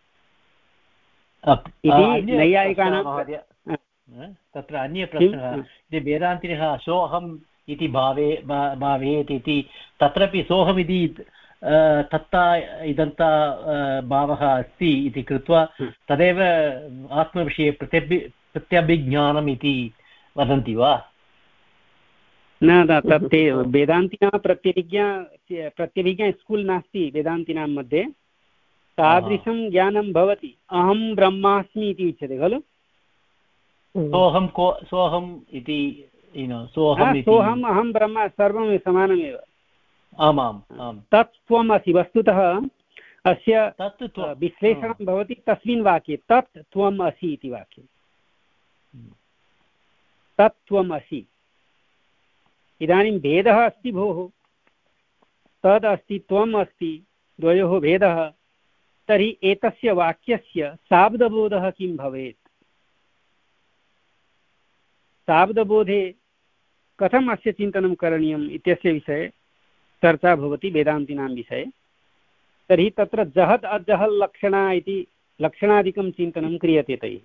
इति नैयायिकानां तत्र अन्य प्रश्नः इति वेदान्तिनः सोऽहम् इति भावे भावेत् इति तत्रापि सोऽहमिति तत्ता इदन्ता भावः अस्ति इति कृत्वा तदेव आत्मविषये प्रत्यभि प्रत्यभिज्ञानम् इति वदन्ति वा न न तत् वेदान्तिनः प्रत्यभिज्ञा प्रत्यभिज्ञा स्कूल् नास्ति वेदान्तिनां मध्ये तादृशं ज्ञानं भवति अहं ब्रह्मास्मि इति उच्यते खलु सोऽहं को सोऽहम् इति सोऽहम् अहं ब्रह्म सर्वं समानमेव आमाम् आम् तत् त्वम् असि वस्तुतः अस्य विश्लेषणं भवति तस्मिन् वाक्ये तत् त्वम् असि इति वाक्ये तत् त्वम् असि इदानीं भेदः अस्ति भोः तद् अस्ति त्वम् अस्ति द्वयोः भेदः तर्हि एतस्य वाक्यस्य शाब्दबोधः किं भवेत् शाब्दबोधे कथम् अस्य चिन्तनं करणीयम् इत्यस्य विषये चर्चा भवति वेदान्तिनां विषये तर्हि तत्र जहत् अजहल् लक्षणा इति लक्षणादिकं चिन्तनं क्रियते तैः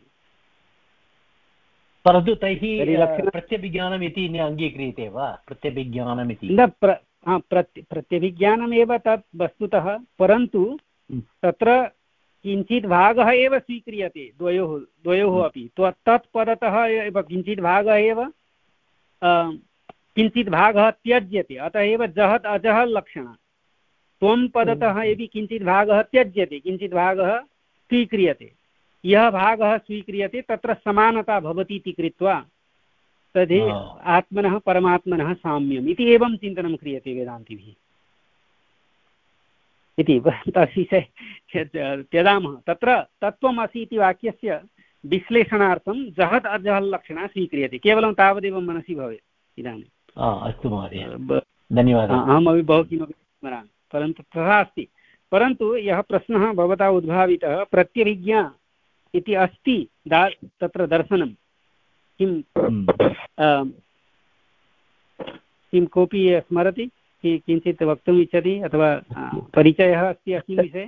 परन्तु तैः प्रत्यभिज्ञानम् इति न अङ्गीक्रियते वा प्रत्यभिज्ञानमिति न प्र प्रत्य प्रत्यभिज्ञानमेव तत् वस्तुतः परन्तु तत्र किञ्चित् भागः एव स्वीक्रियते द्वयोः द्वयोः अपि तत्पदतः एव किञ्चित् भागः एव किञ्चित् भागः त्यज्यते अतः एव जहत् अजहल् लक्षणा त्वं पदतः यदि किञ्चित् भागः त्यज्यते किञ्चित् भागः स्वीक्रियते यः भागः स्वीक्रियते तत्र समानता भवति इति कृत्वा तर्हि आत्मनः परमात्मनः साम्यम् इति एवं चिन्तनं क्रियते वेदान्तिभिः इति तस्य त्यजामः तत्र तत्त्वमसि इति वाक्यस्य विश्लेषणार्थं जहत् अजहल् लक्षणा स्वीक्रियते केवलं तावदेव मनसि भवेत् इदानीम् अस्तु महोदय धन्यवादः अहमपि बहु किमपि स्मरामि परन्तु तथा अस्ति परन्तु यः प्रश्नः भवता उद्भावितः प्रत्यभिज्ञा इति अस्ति दा तत्र दर्शनं किं किं कोऽपि स्मरति कि किञ्चित् वक्तुम् इच्छति अथवा परिचयः अस्ति अस्मिन् विषये?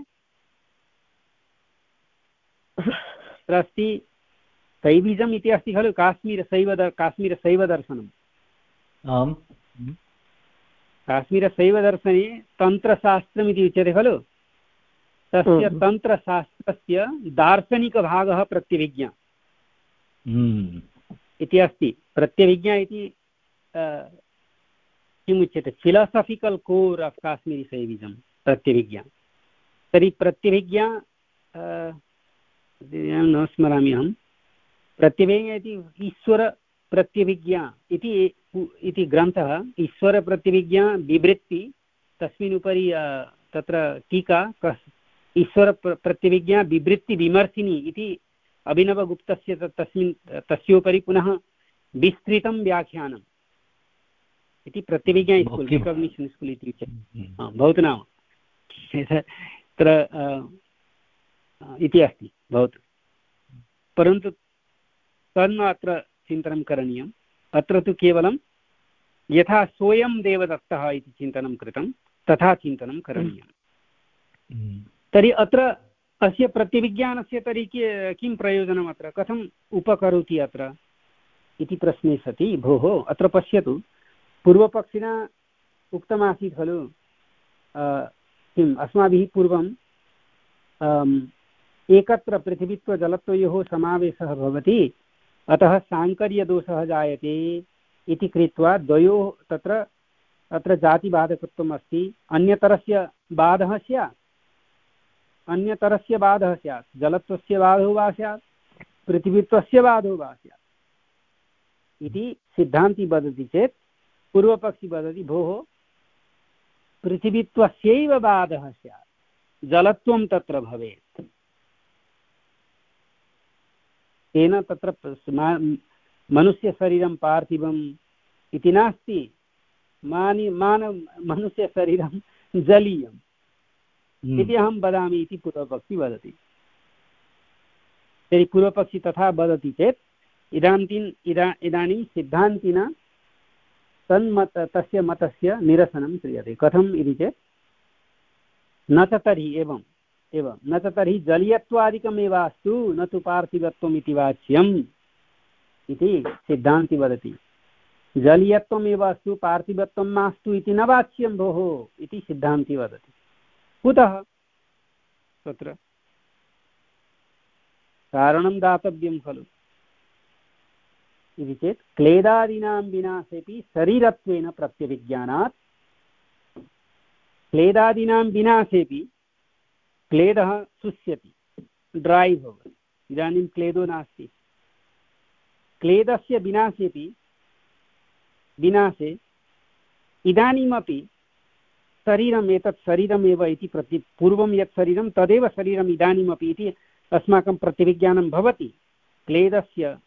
तत्र अस्ति शैविजम् इति अस्ति खलु, काश्मीरशैव काश्मीरशैवदर्शनम्। आम्, काश्मीरशैवदर्शने तन्त्रशास्त्रमिति उच्यते खलु, तस्य तन्त्रशास्त्रस्य दार्शनिकभागः प्रत्यभिज्ञा इति अस्ति। प्रत्यभिज्ञा इति किम् उच्यते, philosophical core of Kashmiri Shaivism प्रत्यभिज्ञा। तर्हि प्रत्यभिज्ञा न स्मरामि अहं। प्रत्यभिज्ञा इति ईश्वरप्रत्यभिज्ञा इति इति ग्रन्थः, ईश्वरप्रत्यभिज्ञा बिभृत्ति, तस्मिन् उपरि तत्र टीका ईश्वरप्रत्यभिज्ञा बिभृत्तिविमर्शिनी इति अभिनवगुप्तस्य तस्मिन् तस्योपरि पुनः विस्तृतं व्याख्यानम् इति प्रत्यभिज्ञा स्कूल्, रिकग्निशन् स्कूल् इति उच्यते। भवतु नाम तत्र इति अस्ति भवतु। परन्तु तन्न अत्र चिन्तनं करणीयम्। अत्र तु केवलं यथा सोऽयं देवदत्तः इति चिन्तनं कृतं तथा चिन्तनं करणीयम्। तर्हि अत्र अस्य प्रत्यभिज्ञानस्य तर्हि किं प्रयोजनम्, अत्र कथम् उपकरोति अत्र इति प्रश्ने सति, भोः अत्र पश्यतु, पूर्वपक्षिणा उक्तमासीत् खलु किम् अस्माभिः पूर्वं एकत्र पृथिवीत्वजलत्वयोः समावेशः भवति, अतः साङ्कर्यदोषः जायते इति कृत्वा द्वयोः तत्र अत्र जातिबाधकत्वम् अस्ति। अन्यतरस्य बाधः स्यात्, अन्यतरस्य बाधः स्यात्, जलत्वस्य बाधो वा स्यात्, पृथिवीत्वस्य बाधो वा स्यात् इति सिद्धान्ती वदति चेत् पूर्वपक्षी वदति भोः पृथिवीत्वस्यैव बाधः स्यात्, जलत्वं तत्र भवेत्। तेन तत्र मनुष्यशरीरं पार्थिवम् इति नास्ति, मानि मानव मनुष्यशरीरं जलीयम् इति अहं वदामि इति पूर्वपक्षी वदति। तर्हि पूर्वपक्षी तथा वदति चेत् इदानीम् इदा इदानीं सिद्धान्तिना तन्मत तस्य मतस्य निरसनं क्रियते। कथम् इति चेत् न च तर्हि एवम् एवं न च तर्हि जलीयत्वादिकमेवास्तु न तु पार्थिवत्वम् इति वाच्यम् इति सिद्धान्ति वदति। जलीयत्वमेव अस्तु पार्थिवत्वं मास्तु इति न वाच्यं भोः इति सिद्धान्ति वदति। कुतः तत्र कारणं दातव्यं खलु इति चेत् क्लेदादीनां विनाशेपि शरीरत्वेन प्रत्यभिज्ञानात्, क्लेदादीनां विनाशेपि क्लेदः शुष्यति, ड्रै भवति, इदानीं क्लेदो नास्ति। क्लेदस्य विनाशेपि विनाशे इदानीमपि शरीरम् एतत् शरीरमेव इति प्रति पूर्वं यत् शरीरं तदेव शरीरम् इदानीमपि इति अस्माकं प्रतिविज्ञानं भवति। क्लेदस्य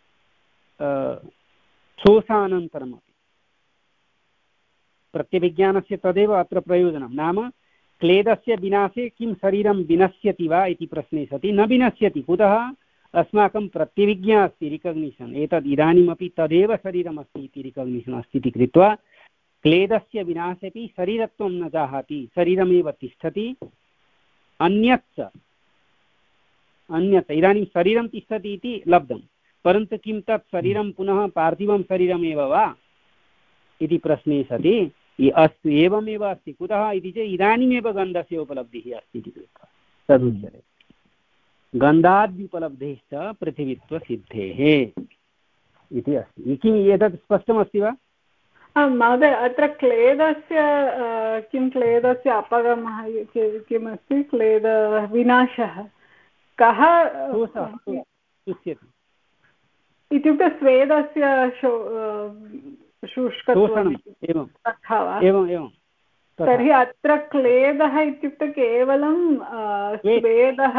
शोषानन्तरमपि प्रत्यभिज्ञानस्य तदेव अत्र प्रयोजनं। नाम क्लेदस्य विनाशे किं शरीरं विनश्यति वा इति प्रश्ने सति न विनश्यति। कुतः? अस्माकं प्रत्यभिज्ञा अस्ति, रिकग्निशन्, एतद् इदानीमपि तदेव शरीरमस्ति इति रिकग्निशन् अस्ति इति कृत्वा क्लेदस्य विनाशेपि शरीरत्वं न जाहाति, शरीरमेव तिष्ठति। अन्यच्च अन्यत् इदानीं शरीरं तिष्ठति इति लब्धं, परन्तु किं तत् शरीरं पुनः पार्थिवं शरीरमेव वा इति प्रश्ने सति अस्तु एवमेव अस्ति। कुतः इति चेत् इदानीमेव गन्धस्य उपलब्धिः अस्ति इति कृत्वा तदुच्यते। गन्धाद्युपलब्धेश्च पृथिवीत्वसिद्धेः इति अस्ति। किम् एतत् स्पष्टमस्ति वा? महोदय, अत्र क्लेदस्य किं क्लेदस्य अपगमः किमस्ति? क्लेद विनाशः कः इत्युक्ते स्वेदस्य शुष्कत्वम् एवं तथा वा? एवं एवं तर्हि अत्र क्लेदः इत्युक्ते केवलं स्वेदः।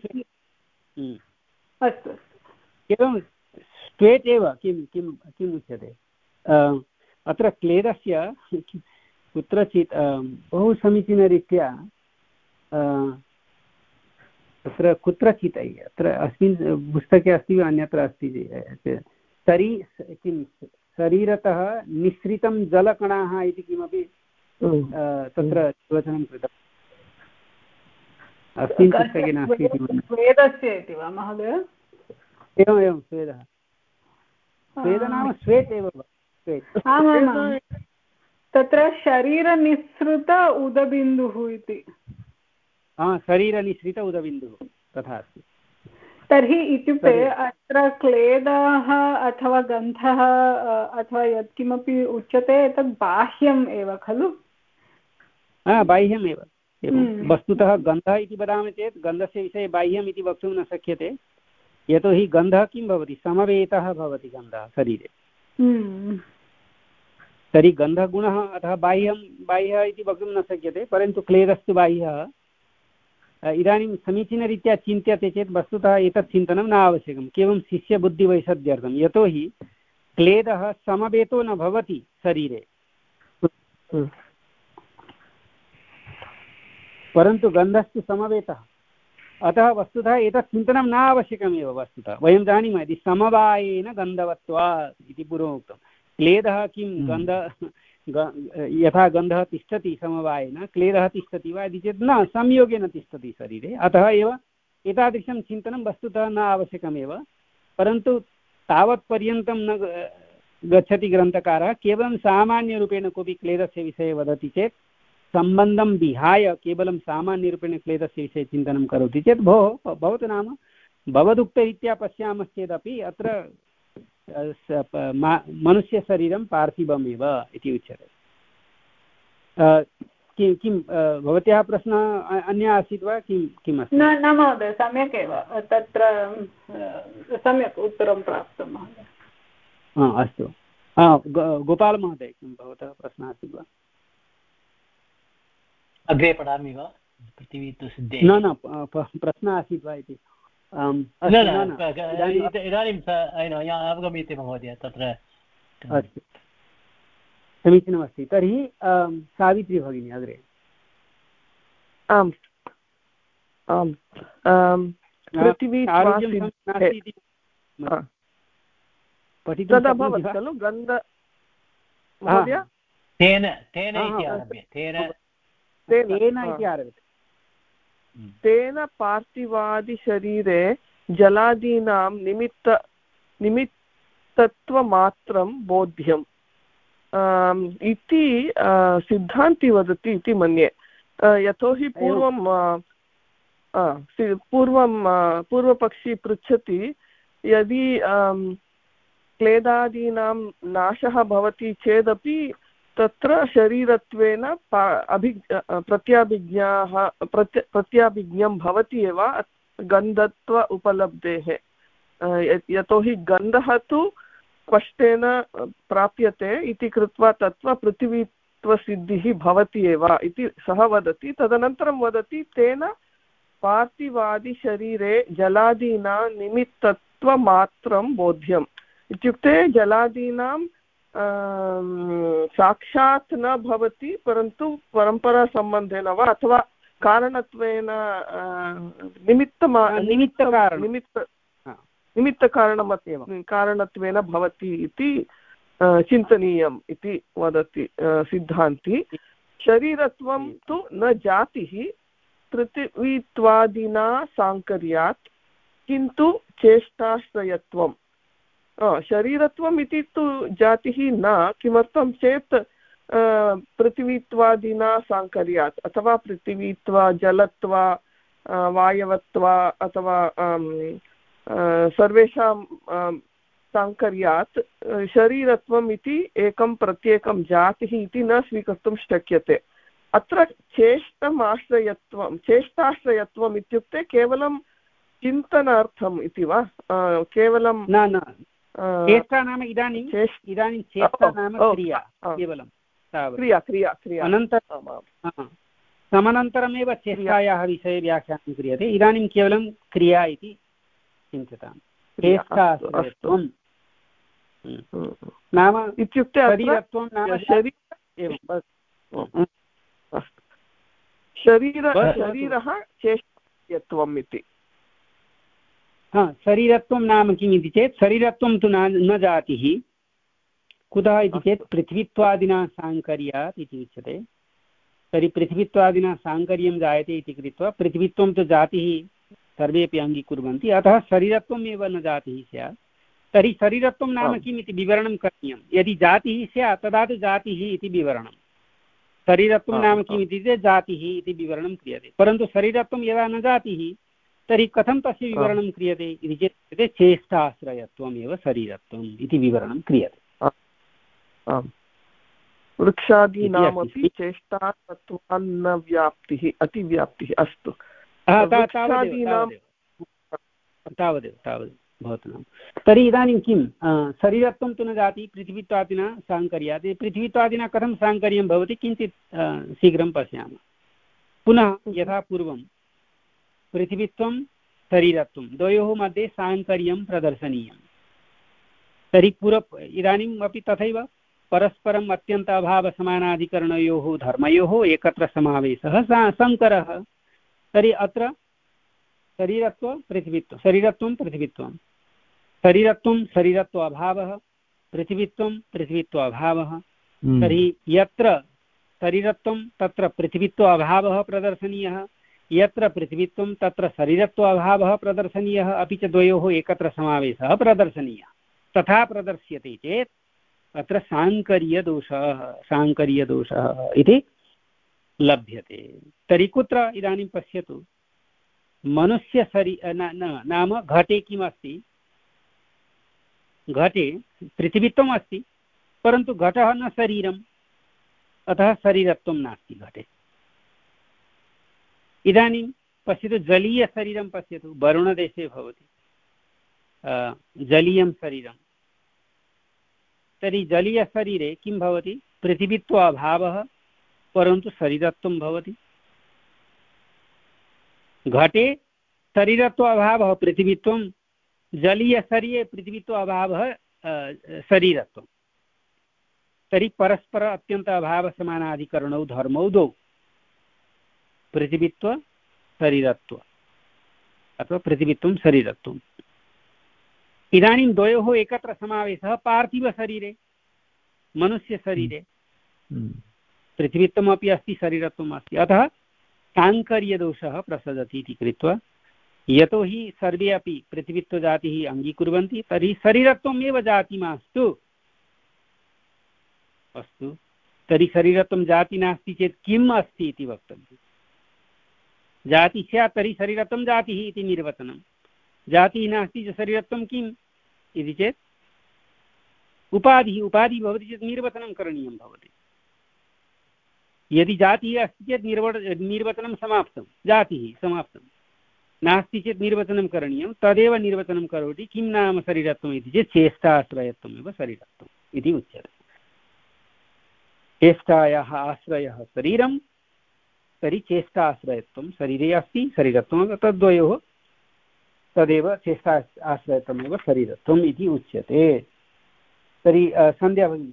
अस्तु, केवलं स्वेत् एव। किं किं किम् उच्यते अत्र क्लेदस्य कुत्रचित् बहु समीचीनरीत्या तत्र कुत्रचित् अत्र अस्मिन् पुस्तके अस्ति वा अन्यत्र अस्ति? तर्हि किं शरीरतः निःसृतं जलकणाः इति किमपि तत्र निर्वचनं कृतम् अस्मिन् पुस्तके नास्ति इति मन्ये। स्वेदस्य इति वा महोदय? एवम् एवं स्वेदः, स्वेद नाम स्वेत् एव स्वेत्। आमामां तत्र शरीरनिःसृत उदबिन्दुः इति। हा, शरीरनिःसृत उदबिन्दुः तथा अस्ति। तर्हि इत्युक्ते अत्र क्लेदः अथवा गन्धः अथवा यत्किमपि उच्यते तत् बाह्यम् एव खलु? हा, बाह्यमेव। वस्तुतः गन्धः इति वदामः चेत् गन्धस्य विषये बाह्यम् इति वक्तुं न शक्यते, यतोहि गन्धः किं भवति, समवेतः भवति गन्धः शरीरे। तर्हि गन्धगुणः अतः बाह्यं बाह्यः इति वक्तुं न शक्यते, परन्तु क्लेदस्तु बाह्यः। इदानीं समीचीनरीत्या चिन्त्यते चेत् वस्तुतः एतत् चिन्तनं न आवश्यकं, केवलं शिष्यबुद्धिवैषद्यर्थं, यतोहि क्लेदः समवेतो न भवति शरीरे, परन्तु गन्धस्तु समवेतः। अतः वस्तुतः एतत् चिन्तनं न आवश्यकमेव। वस्तुतः वयं जानीमः यदि समवायेन गन्धवत्वात् इति पूर्वम् उक्तं। क्लेदः किं गन्ध यथा गन्धः तिष्ठति समवायेन, क्लेदः तिष्ठति वा इति चेत् न, संयोगेन तिष्ठति शरीरे। अतः एव एतादृशं चिन्तनं वस्तुतः न आवश्यकमेव, परन्तु तावत्पर्यन्तं न गच्छति ग्रन्थकारः। केवलं सामान्यरूपेण कोऽपि क्लेदस्य विषये वदति चेत्, सम्बन्धं विहाय केवलं सामान्यरूपेण क्लेदस्य विषये चिन्तनं करोति चेत् भोः भवतु नाम भवदुक्तरीत्या पश्यामश्चेदपि अत्र मनुष्यशरीरं पार्थिवमेव इति उच्यते। किं किं भवत्याः प्रश्नः अन्यः आसीत् वा, किं किम् अस्ति? न न महोदय, सम्यक् एव, तत्र सम्यक् उत्तरं प्राप्तं महोदय। हा, अस्तु। हा, गोपालमहोदय, किं भवतः प्रश्नः आसीत् वा? अग्रे पठामि वा? पृथिवी तु सिद्धे। न न, प्रश्नः आसीत् वा इति। इदानीं अवगम्यते महोदय, तत्र अस्तु, समीचीनमस्ति। तर्हि सावित्री भगिनी अग्रे। आम् आम् पृथिवी तदभवत् खलु गन्ध महोदय? तेन तेन इति आरभ्य तेन तेन इति आरभ्यते। तेन पार्थिवादिशरीरे जलादीनां निमित्त निमित्तत्वमात्रं बोध्यम् इति सिद्धान्ति वदति इति मन्ये। यतोहि पूर्वं पूर्वं पूर्वपक्षी पृच्छति, यदि क्लेदादीनां नाशः भवति चेदपि तत्र शरीरत्वेन अभि प्रत्याभिज्ञाः प्रत्य प्रत्याभिज्ञं भवति एव गन्धत्व उपलब्धेः। यतोहि गन्धः तु स्पष्टेन प्राप्यते इति कृत्वा तत्त्व पृथिवीत्वसिद्धिः भवति एव इति सः वदति। तदनन्तरं वदति तेन पार्थिवादिशरीरे जलादीनां निमित्तत्वमात्रं बोध्यम्। इत्युक्ते जलादीनां साक्षात् न भवति, परन्तु परम्परासम्बन्धेन वा अथवा कारणत्वेन निमित्तमा निमित्तकारण निमित्त निमित्तकारणमत्येव कारणत्वेन भवति इति चिन्तनीयम् इति वदति सिद्धान्ति। शरीरत्वं तु न जातिः पृथिवीत्वादिना साङ्कर्यात्, किन्तु चेष्टाश्रयत्वम्। शरीरत्वम् इति तु जातिः न, किमर्थं चेत् पृथिवीत्वादिना साङ्कर्यात् अथवा पृथिवीत्वा जलत्वा वायवत्वा अथवा सर्वेषां साङ्कर्यात् शरीरत्वम् इति एकं प्रत्येकं जातिः इति न स्वीकर्तुं शक्यते। अत्र चेष्टमाश्रयत्वं चेष्टाश्रयत्वम् इत्युक्ते केवलं चिन्तनार्थम् इति वा? केवलं न न, चेष्टा नाम इदानीं इदानीं चेष्टा नाम क्रिया, केवलं क्रिया क्रिया क्रिया अनन्तरं समनन्तरमेव चेष्टायाः विषये व्याख्यानं क्रियते। इदानीं केवलं क्रिया इति चिन्त्यताम्। चेष्टाश्रयत्वं नाम इत्युक्ते शरीरत्वं नाम शरीर शरीर शरीरः चेष्टत्वम् इति। हा, शरीरत्वं नाम किम् इति चेत् शरीरत्वं तु न जातिः, कुतः इति चेत् पृथ्वीत्वादिना साङ्कर्यात् इति उच्यते। तर्हि पृथ्वीत्वादिना साङ्कर्यं जायते इति कृत्वा पृथ्वीत्वं तु जातिः सर्वेपि अङ्गीकुर्वन्ति, अतः शरीरत्वम् एव न जातिः स्यात्। तर्हि शरीरत्वं नाम किम् इति विवरणं करणीयं। यदि जातिः स्यात् तदा तु जातिः इति विवरणं। शरीरत्वं नाम किम् इति चेत् जातिः इति विवरणं क्रियते, परन्तु शरीरत्वं यदा न जातिः तर्हि कथं तस्य विवरणं क्रियते इति चेत् चेष्टाश्रयत्वम् एव शरीरत्वम् इति विवरणं क्रियते। वृक्षादीनामपि चेष्टातत्त्वान्न व्याप्तिः अतिव्याप्तिः। अस्तु, तावदेव तावदेव तावदेव भवतु नाम। तर्हि इदानीं किं शरीरत्वं तु न जाति पृथ्वीत्वादिना साङ्कर्यात्। पृथ्वीत्वादिना कथं साङ्कर्यं भवति किञ्चित् शीघ्रं पश्यामः। पुनः यथा पूर्वं पृथ्वीत्वं शरीरत्वं द्वयोः मध्ये साङ्कर्यं प्रदर्शनीयं। तर्हि पूर्व इदानीम् अपि तथैव परस्परम् अत्यन्त अभावसमानाधिकरणयोः धर्मयोः एकत्र समावेशः सङ्करः। तर्हि अत्र शरीरत्व पृथ्वीत्वं शरीरत्वं पृथ्वीत्वं शरीरत्वं शरीरत्व अभावः पृथ्वीत्वं पृथ्वीत्व अभावः। तर्हि यत्र शरीरत्वं तत्र पृथ्वीत्व अभावः प्रदर्शनीयः, यत्र पृथ्वीत्वं तत्र शरीरत्व अभावः प्रदर्शनीयः, अपि च द्वयोः एकत्र समावेशः प्रदर्शनीयः। तथा प्रदर्श्यते चेत् अत्र साङ्कर्यदोषः साङ्कर्यदोषः इति लभ्यते। तर्हि कुत्र इदानीं पश्यतु, मनुष्य शरी नाम घटे किम् अस्ति, घटे पृथ्वीत्वम् अस्ति परन्तु घटः न शरीरम्, अतः शरीरत्वं नास्ति घटे। इदानीं पश्यतु जलीयशरीरं पश्यतु, वरुणदेशे भवति जलीयं शरीरं। तर्हि जलीयशरीरे किं भवति, पृथ्वीत्व अभावः परन्तु शरीरत्वं भवति। घटे शरीरत्व अभावः पृथ्वीत्वं, जलीयशरीरे पृथ्वीत्व अभावः शरीरत्वं। तर्हि परस्पर अत्यन्त अभावसमानाधिकरणौ धर्मौ द्वौ, पृथ्वीत्व शरीरत्व अथवा पृथ्वीत्वं शरीरत्वम्। इदानीं द्वयोः एकत्र समावेशः पार्थिवशरीरे मनुष्यशरीरे पृथ्वीत्वमपि अस्ति शरीरत्वम् अस्ति, अतः साङ्कर्यदोषः प्रसजति इति कृत्वा यतोहि सर्वे अपि पृथ्वीत्वजातिः अङ्गीकुर्वन्ति तर्हि शरीरत्वमेव जातिमास्तु। अस्तु, तर्हि शरीरत्वं जाति नास्ति चेत् किम् अस्ति इति वक्तव्यं। जाति स्यात् तर्हि शरीरत्वं जातिः इति निर्वचनं, जातिः नास्ति चेत् शरीरत्वं किम् इति चेत् उपाधिः उपाधिः भवति चेत् निर्वचनं करणीयं भवति। यदि जातिः अस्ति चेत् निर्व निर्वचनं समाप्तं, जातिः समाप्तं, नास्ति चेत् निर्वचनं करणीयं। तदेव निर्वचनं करोति किं नाम शरीरत्वम् इति चेत् चेष्टाश्रयत्वमेव शरीरत्वम् इति उच्यते। चेष्टायाः आश्रयः शरीरं, तर्हि चेष्टाश्रयत्वं शरीरे अस्ति, शरीरत्वं तद्वयोः तदेव चेष्टा आश्रयत्वमेव शरीरत्वम् इति उच्यते। तर्हि सन्ध्या भगिनी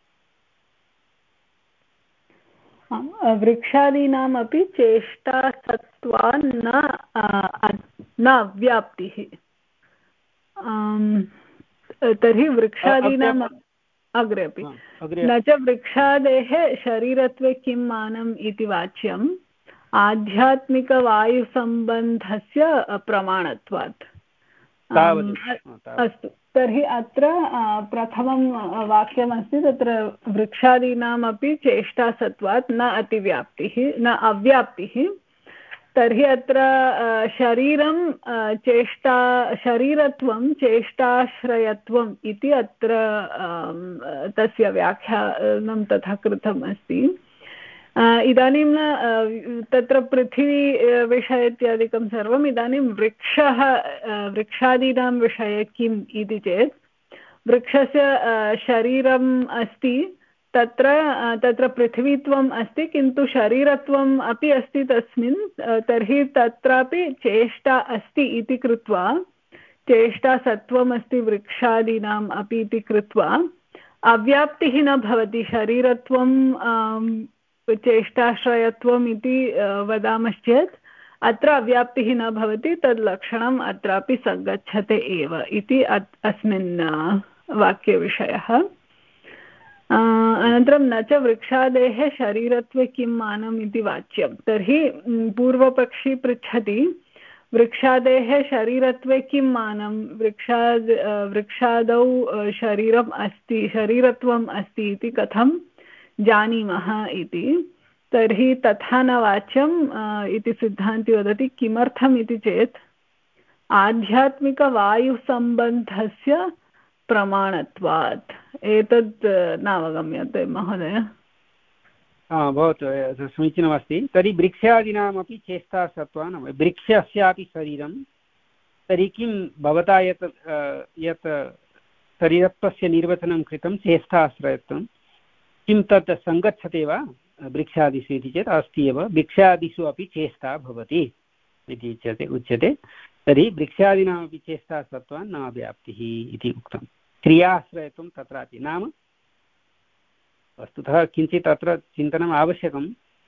वृक्षादीनामपि चेष्टासत्त्वान् न न व्याप्तिः। तर्हि वृक्षादीनाम् अग्रे अपि न च वृक्षादेः शरीरत्वे किं मानम् इति वाच्यम् आध्यात्मिकवायुसम्बन्धस्य प्रमाणत्वात्। अस्तु, तर्हि अत्र प्रथमं वाक्यमस्ति, तत्र वृक्षादीनामपि चेष्टासत्वात् न अतिव्याप्तिः न अव्याप्तिः। तर्हि अत्र शरीरं चेष्टा शरीरत्वं चेष्टाश्रयत्वम् इति अत्र तस्य व्याख्यानं तथा कृतम् अस्ति। इदानीं तत्र पृथिवी विषय इत्यादिकं सर्वम्, इदानीं वृक्षः वृक्षादीनां विषये किम् इति चेत् वृक्षस्य शरीरम् अस्ति, तत्र तत्र पृथ्वीत्वम् अस्ति किन्तु शरीरत्वम् अपि अस्ति तस्मिन्। तर्हि तत्रापि चेष्टा अस्ति इति कृत्वा चेष्टासत्त्वम् अस्ति वृक्षादीनाम् अपि इति कृत्वा अव्याप्तिः न भवति। शरीरत्वं चेष्टाश्रयत्वम् इति वदामश्चेत् अत्र अव्याप्तिः न भवति, तद् लक्षणम् अत्रापि सङ्गच्छते एव इति अस्मिन् वाक्यविषयः। अनन्तरं न च वृक्षादेः शरीरत्वे किं मानम् इति वाच्यं। तर्हि पूर्वपक्षी पृच्छति वृक्षादेः शरीरत्वे किं मानं, वृक्षाद् वृक्षादौ शरीरम् अस्ति, शरीरत्वम् अस्ति इति कथं जानीमः इति। तर्हि तथा न वाच्यम् इति सिद्धान्ती वदति। किमर्थम् इति चेत् आध्यात्मिकवायुसम्बन्धस्य प्रमाणत्वात्। एतद् नावगम्यते महोदय। भवतु समीचीनमस्ति। तर्हि वृक्षादीनामपि चेष्टा सत्त्वान् वृक्षस्यापि शरीरं, तर्हि किं भवता यत् यत् शरीरत्वस्य निर्वचनं कृतं चेष्टाश्रयत्वं, किं तत् सङ्गच्छते वा वृक्षादिषु इति चेत् अस्ति एव, वृक्षादिषु अपि चेष्टा भवति इति उच्यते उच्यते तर्हि वृक्षादीनामपि चेष्टा सत्त्वान् न व्याप्तिः इति उक्तं। क्रियाश्रयत्वं तत्रापि, नाम वस्तुतः किञ्चित् अत्र चिन्तनम् आवश्यकं,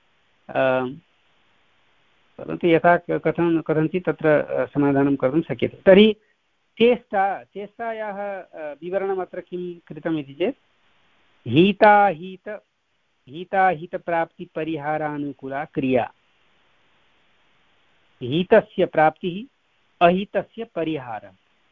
परन्तु यथा कथं कथञ्चित् तत्र समाधानं कर्तुं शक्यते। तर्हि चेष्टा चेष्टायाः विवरणम् अत्र किं कृतम् इति चेत् हीताहीत हीताहितप्राप्तिपरिहारानुकूला क्रिया, हीतस्य प्राप्तिः अहितस्य परिहारः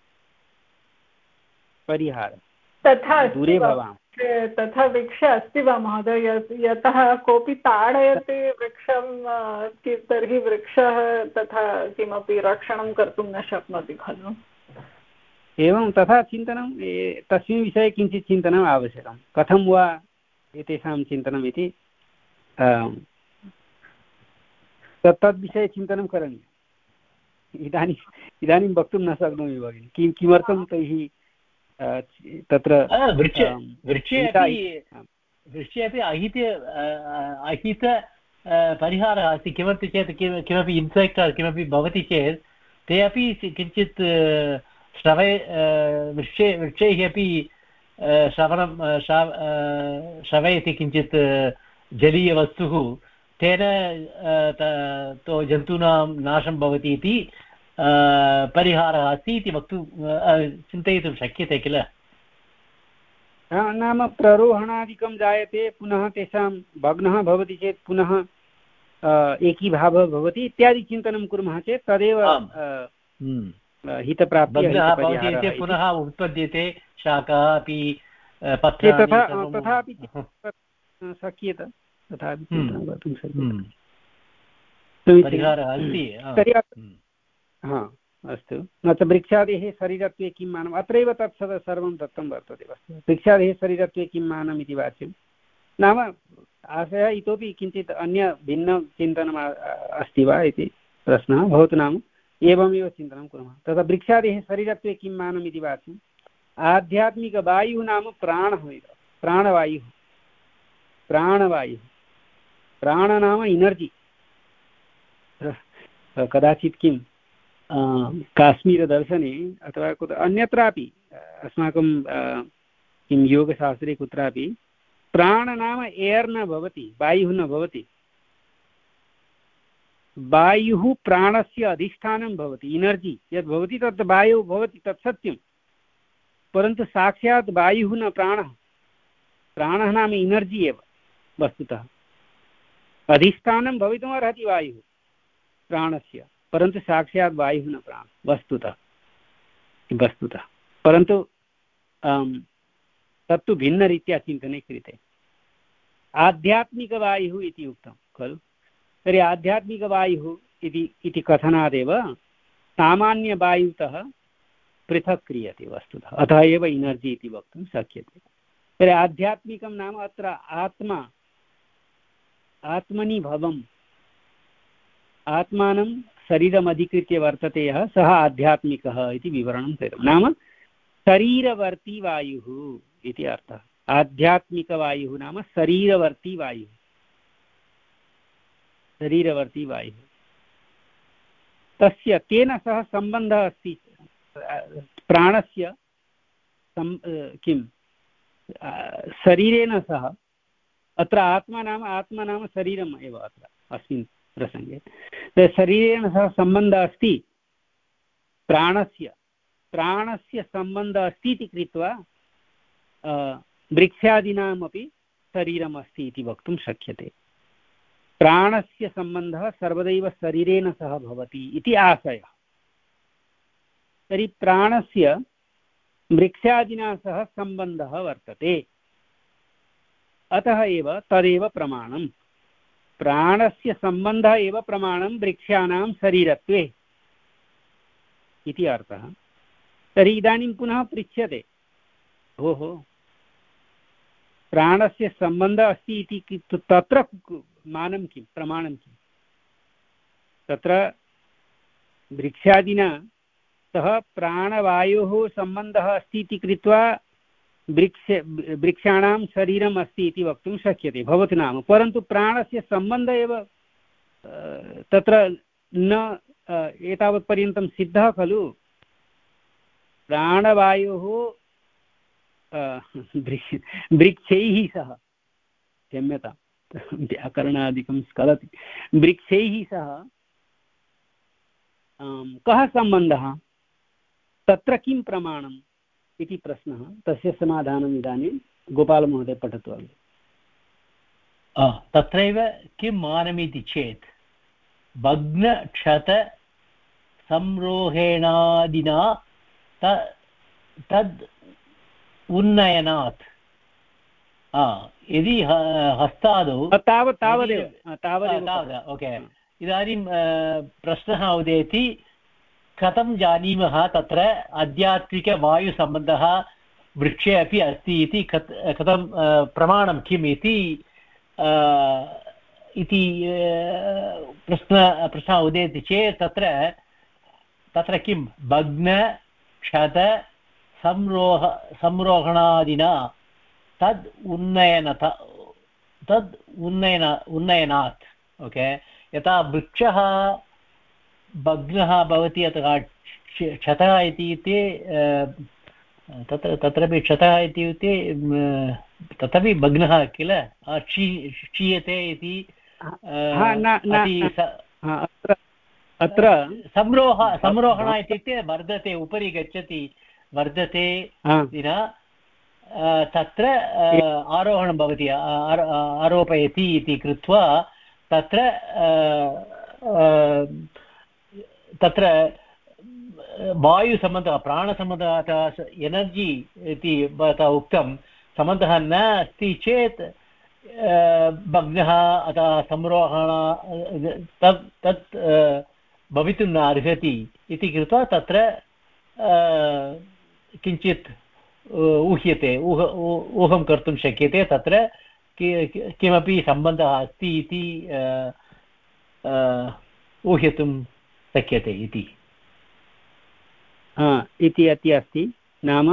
परिहारः तथा दूरे भवामः। तथा वृक्ष अस्ति वा महोदय? यतः कोऽपि ताडयति वृक्षं, तर्हि वृक्षः तथा किमपि रक्षणं कर्तुं न शक्नोति खलु? एवं तथा चिन्तनं, तस्मिन् विषये किञ्चित् चिन्तनम् आवश्यकं। कथं वा एतेषां चिन्तनम् इति तद्विषये चिन्तनं करणीयम्। इदानीम् इदानीं वक्तुं न शक्नोमि भगिनि, किं किमर्थं तैः तत्र वृक्षे वृक्षे अपि वृक्षे अपि अहित अहित परिहारः अस्ति। किमर्थं चेत् किमपि इन्सेक्ट् किमपि भवति चेत् ते अपि किञ्चित् श्रवे वृक्षे वृक्षैः अपि श्रवणं श्रवयति किञ्चित् जलीयवस्तुः, तेन तो जन्तूनां नाशं भवति इति परिहारः अस्ति इति वक्तुं चिन्तयितुं शक्यते किल? नाम प्ररोहणादिकं जायते, पुनः तेषां भग्नः भवति चेत् पुनः एकीभावः भवति इत्यादि चिन्तनं कुर्मः चेत् तदेव हितप्राप्तिः। पुनः उत्पद्यते शाकाः अपि पत्राणि, तथापि शक्येत, तथापि चिन्तनं कर्तुं शक्यते। परिहारः अस्ति। हा अस्तु। न च वृक्षादेः शरीरत्वे किं मानम्, अत्रैव तत् सर्वं दत्तं वर्तते। वृक्षादेः शरीरत्वे किं मानम् इति वाच्यं, नाम आशयः इतोपि किञ्चित् अन्य भिन्नचिन्तनम् अस्ति वा इति प्रश्नः भवतु। नाम एवमेव चिन्तनं कुर्मः। तथा वृक्षादेः शरीरत्वे किं मानम् इति वाच्यम् आध्यात्मिकवायुः नाम प्राणः, प्राणवायुः प्राणवायुः प्राण नाम इनर्जि। कदाचित् किं काश्मीरदर्शने अथवा कुत्र अन्यत्रापि अस्माकं किं योगशास्त्रे कुत्रापि प्राण नाम एर् न भवति, वायुः न भवति। वायुः प्राणस्य अधिष्ठानं भवति, इनर्जि यद् भवति तत् वायुः भवति, तत् सत्यं, परन्तु साक्षात् वायुः न प्राणः। प्राणः नाम इनर्जि एव वस्तुतः। अधिष्ठानं भवितुमर्हति वायुः प्राणस्य, परन्तु साक्षात् वायुः न प्राणः वस्तुतः वस्तुतः परन्तु तत्तु भिन्नरीत्या चिन्तने क्रियते। आध्यात्मिकवायुः इति उक्तं खलु। तर्हि आध्यात्मिकवायुः इति इति कथनादेव सामान्यवायुतः पृथक् क्रियते वस्तुतः, अतः एव इनर्जि इति वक्तुं शक्यते। तर्हि आध्यात्मिकं नाम अत्र आत्मा, आत्मनि भवम्, आत्मानं शरीरमधिकृत्य वर्तते यः सः आध्यात्मिकः इति विवरणं कृतं। नाम शरीरवर्ती वायुः इति अर्थः। आध्यात्मिकवायुः नाम शरीरवर्ती वायुः, शरीरवर्ती वायुः। तस्य तेन सह सम्बन्धः अस्ति प्राणस्य किं शरीरेण सह। अत्र आत्मा नाम आत्मा नाम शरीरम् एव अत्र अस्मिन् प्रसङ्गे। शरीरेण सह सम्बन्धः अस्ति प्राणस्य प्राणस्य सम्बन्धः अस्ति इति कृत्वा वृक्षादीनामपि शरीरम् अस्ति इति वक्तुं शक्यते। प्राणस्य सम्बन्धः सर्वदैव शरीरेण सह भवति इति आशयः। तर्हि प्राणस्य वृक्षादिना सह सम्बन्धः वर्तते, अतः एव तदेव प्रमाणम्। प्राणस्य सम्बन्धः एव प्रमाणं वृक्षाणां शरीरत्वे इति अर्थः। तर्हि इदानीं पुनः पृच्छ्यते, भोः प्राणस्य सम्बन्धः अस्ति इति तत्र मानं किं, प्रमाणं किं? तत्र वृक्षादिना सह प्राणवायोः सम्बन्धः अस्ति इति कृत्वा वृक्ष वृक्षाणां शरीरम् अस्ति इति वक्तुं शक्यते भवतु नाम। परन्तु प्राणस्य सम्बन्धः एव तत्र न एतावत्पर्यन्तं सिद्धः खलु। प्राणवायोः वृक्षैः सह, क्षम्यतां व्याकरणादिकं स्खलति, वृक्षैः सह कः सम्बन्धः, तत्र किं प्रमाणम् इति प्रश्नः। तस्य समाधानम् इदानीं गोपालमहोदय पठतु अग्रे। तत्रैव किं मानमिति चेत् भग्नक्षत संरोहेणादिना तद् उन्नयनात्। यदि हस्तादौ तावत् तावदेव तावदेव ओके। इदानीं प्रश्नः उदेति, कथं जानीमः तत्र आध्यात्मिकवायुसम्बन्धः वृक्षे अपि अस्ति इति, कथं प्रमाणं किम् इति इति प्रश्न प्रश्नः उदेति चेत् तत्र तत्र किं भग्न क्षत संरोह संरोहणादिना तद् उन्नयनत तद् उन्नयन उन्नयनात्। ओके। यथा वृक्षः भग्नः भवति अथवा क्षतः इत्युक्ते तत्र तत्रापि क्षतः इत्युक्ते तथापि भग्नः किल, क्षीयते इति। अत्र संरोह संरोहण इत्युक्ते वर्धते, उपरि गच्छति, वर्धते विना तत्र आरोहणं भवति, आरोपयति इति कृत्वा तत्र तत्र वायुसम्बन्धः, प्राणसम्बन्धः अथवा एनर्जि इति भवता उक्तं सम्बन्धः न अस्ति चेत् भग्नः अथवा संरोहण तत् तत् भवितुं न अर्हति इति कृत्वा तत्र किञ्चित् ऊह्यते, ऊह ऊहं कर्तुं शक्यते तत्र किमपि सम्बन्धः अस्ति इति ऊह्यतुं शक्यते इति इति अति अस्ति। नाम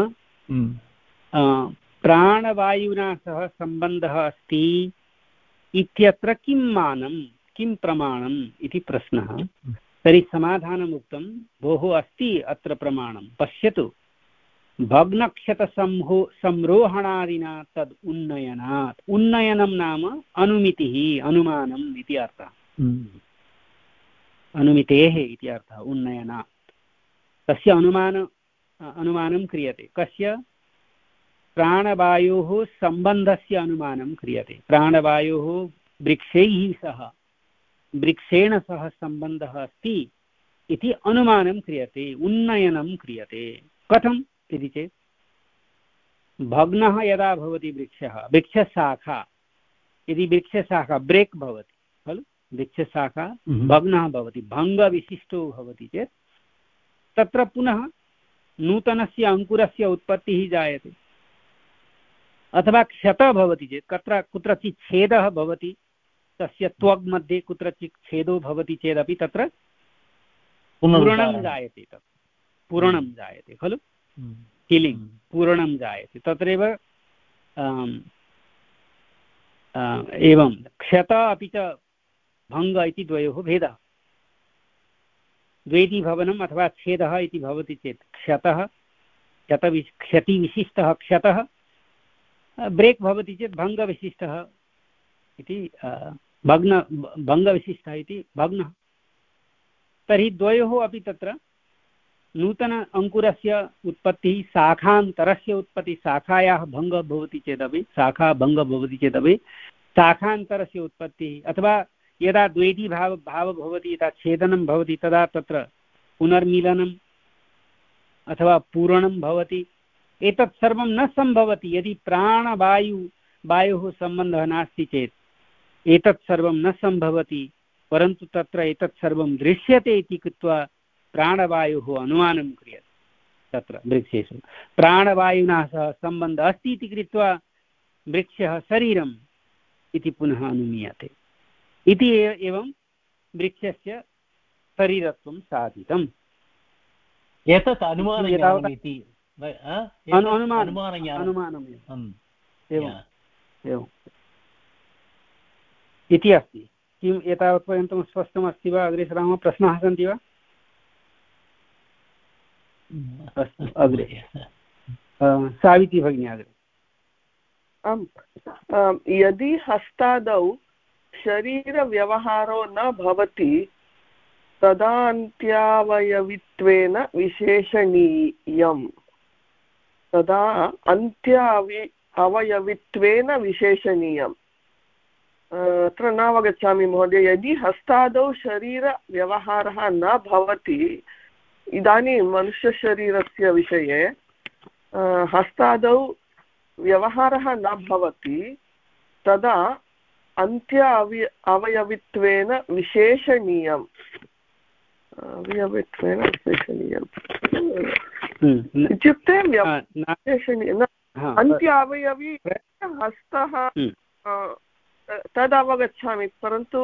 प्राणवायुना सह सम्बन्धः अस्ति इत्यत्र किं मानं, किं प्रमाणम् इति प्रश्नः। तर्हि समाधानम् उक्तं, भोः अस्ति अत्र प्रमाणं, पश्यतु, भग्नक्षतसंहो संरोहणादिना तद् उन्नयनात्। उन्नयनं नाम अनुमितिः, अनुमानम् इति अर्थः, अनुमितेः इति अर्थः उन्नयनात्। तस्य अनुमान अनुमानं क्रियते, कस्य? प्राणवायोः सम्बन्धस्य अनुमानं क्रियते। प्राणवायोः वृक्षैः सह, वृक्षेण सह सम्बन्धः अस्ति इति अनुमानं क्रियते, उन्नयनं क्रियते। कथम् इति चेत्, भग्नः यदा भवति वृक्षः, वृक्षशाखा, यदि वृक्षशाखा ब्रेक् भवति खलु, वृक्षशाखा भग्नः भवति, भङ्गविशिष्टो भवति चेत् तत्र पुनः नूतनस्य अङ्कुरस्य उत्पत्तिः जायते। अथवा क्षतः भवति चेत्, कुत्र कुत्रचित् छेदः भवति, तस्य त्वग् मध्ये कुत्रचित् छेदो भवति चेदपि तत्र पूरणं जायते, तत् पूरणं जायते खलु, हीलिङ्ग् पूरणं जायते। तत्रैव एवं क्षत अपि च भङ्ग इति द्वयोः भेदः। द्वैतीभवनम् अथवा छेदः इति भवति चेत् क्षतः, क्षतवि क्षतिविशिष्टः क्षतः, ब्रेक् भवति चेत् भङ्गविशिष्टः इति भग्न भङ्गविशिष्टः इति भग्नः। तर्हि द्वयोः अपि तत्र नूतन अङ्कुरस्य उत्पत्तिः शाखान्तरस्य उत्पत्तिः शाखायाः भङ्गः भवति चेदपि शाखा भङ्गः भवति चेदपि शाखान्तरस्य उत्पत्तिः अथवा यदा द्वैती भाव भावः भवति यदा छेदनं भवति तदा तत्र पुनर्मिलनम् अथवा पूरणं भवति। एतत् सर्वं न सम्भवति यदि प्राणवायु वायोः सम्बन्धः नास्ति चेत् एतत् सर्वं न सम्भवति, परन्तु तत्र एतत् सर्वं दृश्यते इति कृत्वा प्राणवायोः अनुमानं क्रियते। तत्र वृक्षेषु प्राणवायुना सह सम्बन्धः अस्ति इति कृत्वा वृक्षः शरीरम् इति पुनः अनुमीयते इति एवं वृक्षस्य शरीरत्वं साधितम्। एतत् अनुमानज्ञानम् इति इति अस्ति। किम् एतावत्पर्यन्तं स्पष्टमस्ति वा? अग्रे सरामः। प्रश्नाः सन्ति वा? अस्तु, अग्रे सावित्री भगिनी अग्रे। आम्, यदि हस्तादौ शरीरव्यवहारो न भवति तदा अन्त्यावयवित्वेन विशेषणीयम् तदा अन्त्यावि अवयवित्वेन विशेषणीयम्। अत्र न अवगच्छामि महोदय। यदि हस्तादौ शरीरव्यवहारः न भवति, इदानीं मनुष्यशरीरस्य विषये हस्तादौ व्यवहारः न भवति तदा अन्त्य अवय अवयवित्वेन विशेषणीयम् अवयवित्वेन विशेषणीयम् इत्युक्ते विशेषणीयम् अन्त्य अवयवी हस्तः तद् अवगच्छामि, परन्तु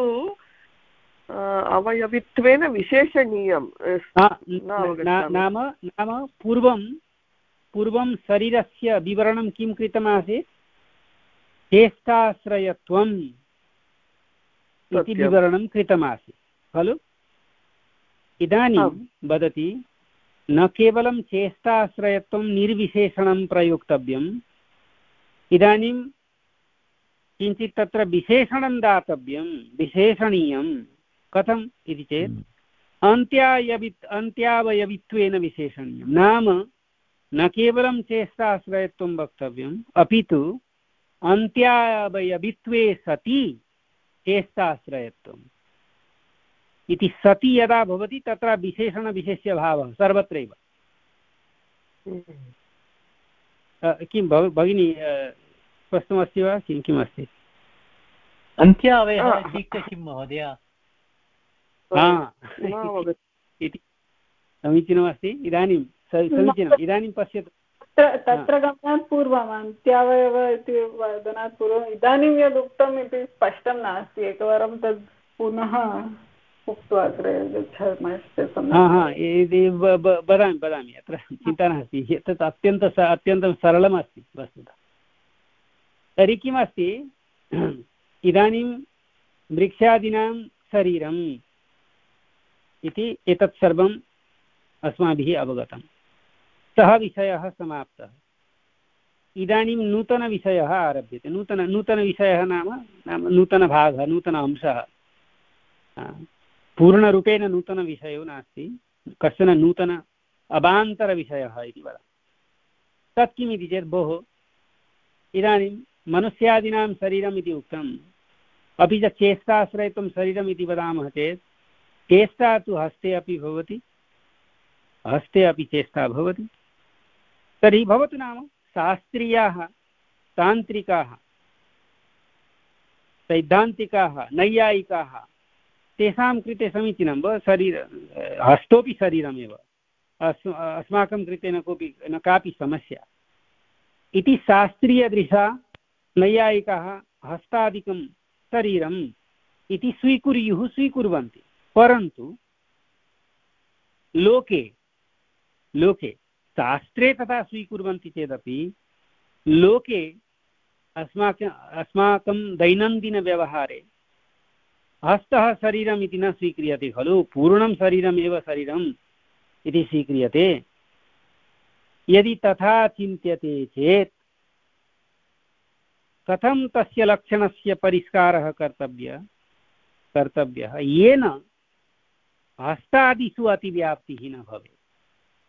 अवयवित्वेन विशेषणीयं नाम नाम पूर्वं पूर्वं शरीरस्य विवरणं किं कृतमासीत्? चेष्टाश्रयत्वम् इति विवरणं कृतमासीत् खलु। इदानीं वदति न केवलं चेष्टाश्रयत्वं निर्विशेषणं प्रयोक्तव्यम्, इदानीं किञ्चित् तत्र विशेषणं दातव्यं, विशेषणीयं। कथम् इति चेत् अन्त्यायवित् अन्त्यावयवित्वेन विशेषणीयं। नाम न केवलं चेष्टाश्रयत्वं वक्तव्यम्, अपि तु अन्त्यावयवित्वे सति चेष्टाश्रयत्वम् इति सति यदा भवति तत्र विशेषणविशेष्यभावः सर्वत्रैव। किं भगिनी स्पष्टमस्ति वा? किं किम् अस्ति? अन्त्यावयः इत्युक्ते किं महोदय? इति समीचीनमस्ति। इदानीं समीचीनम्। इदानीं पश्यतु, तत्र गमनात् पूर्वम् अन्त्यावयव इति वदनात् पूर्वम् इदानीं यद् उक्तम् इति स्पष्टं नास्ति। एकवारं तद् पुनः उक्त्वा अग्रे गच्छामश्चेत् वदामि वदामि अत्र चिन्ता नास्ति। एतत् अत्यन्त अत्यन्तं सरलमस्ति वस्तुतः। तर्हि किमस्ति, इदानीं वृक्षादीनां शरीरम् इति एतत् सर्वम् अस्माभिः अवगतं। सः विषयः समाप्तः। इदानीं नूतनविषयः आरभ्यते। नूतन नूतनविषयः नाम नाम नूतनभागः, नूतन अंशः। पूर्णरूपेण नूतनविषयो नास्ति, कश्चन नूतन अवान्तरविषयः इति वदामः। तत् किमिति चेत् भोः, इदानीं मनुष्यादीनां शरीरम् इति उक्तम्, अपि च चेष्टाश्रयितुं शरीरम् इति वदामः चेत् चेष्टा तु हस्ते अपि भवति, हस्ते अपि चेष्टा भवति। तर्हि भवतु नाम शास्त्रीयाः, तान्त्रिकाः, सैद्धान्तिकाः, नैयायिकाः, तेषां कृते समीचीनं वा शरीर हस्तोपि शरीरमेव, अस् अस्माकं कृते न कोऽपि न कापि समस्या इति शास्त्रीयदृशा नैयायिकाः हस्तादिकं शरीरम् इति स्वीकुर्युः, स्वीकुर्वन्ति। परन्तु लोके लोके शास्त्रे तथा स्वीकुर्वन्ति चेदपि लोके अस्माकम् अस्माकं दैनन्दिनव्यवहारे हस्तः शरीरम् इति न स्वीक्रियते खलु। पूर्णं शरीरमेव शरीरम् इति स्वीक्रियते। यदि तथा चिन्त्यते चेत् कथं तस्य लक्षणस्य परिष्कारः कर्तव्यः कर्तव्यः येन हस्तादिषु अतिव्याप्तिः न भवेत्।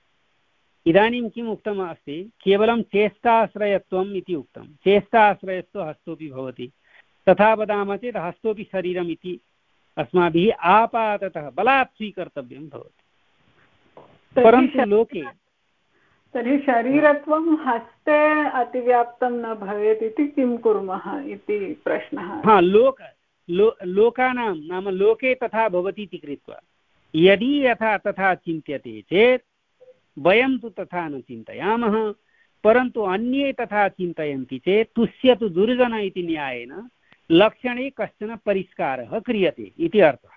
इदानीं किम् उक्तम् अस्ति, केवलं चेष्टाश्रयत्वम् इति उक्तं। चेष्टाश्रयस्तु हस्तोपि भवति, तथा वदामः चेत् हस्तोपि शरीरम् इति अस्माभिः आपाततः बलात् स्वीकर्तव्यं भवति। परन्तु लोके तर्हि शरीरत्वं हस्ते अतिव्याप्तं न भवेत् इति किं कुर्मः इति प्रश्नः। हा, लोक लो लोकानां नाम लोके तथा भवति इति कृत्वा यदि यथा तथा चिन्त्यते चेत् वयं तु तथा न चिन्तयामः, परन्तु अन्ये तथा चिन्तयन्ति चेत् तुष्यतु दुर्जन इति न्यायेन लक्षणे कश्चन परिष्कारः क्रियते इति अर्थः।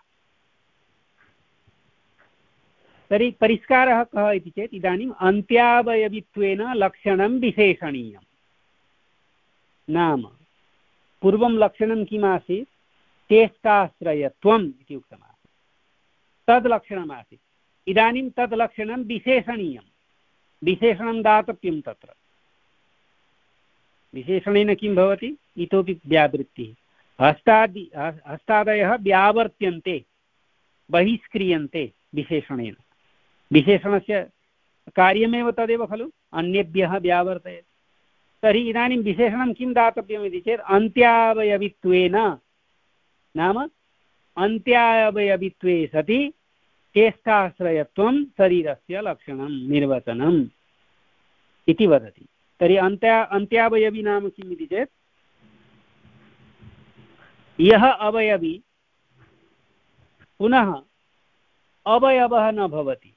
तर्हि परिष्कारः कः इति चेत् इदानीम् अन्त्यावयवित्वेन लक्षणं विशेषणीयं। नाम पूर्वं लक्षणं किमासीत्, चेष्टाश्रयत्वम् इति उक्तमासीत्, तद् लक्षणमासीत्। इदानीं तद् लक्षणं विशेषणीयं, विशेषणं दातव्यं। तत्र विशेषणेन किं भवति, इतोपि व्यावृत्तिः। हस्तादि हस्तादयः व्यावर्त्यन्ते, बहिष्क्रियन्ते विशेषणेन। विशेषणस्य कार्यमेव तदेव खलु, अन्येभ्यः व्यावर्तयेत्। तर्हि इदानीं विशेषणं किं दातव्यम् इति चेत् अन्त्यावयवित्वेन, नाम अन्त्यावयवित्वे सति चेष्टाश्रयत्वं शरीरस्य लक्षणं निर्वचनम् इति वदति। तर्हि अन्त्या अन्त्यावयवी नाम किम् इति चेत् यः अवयवी पुनः अवयवः न भवति,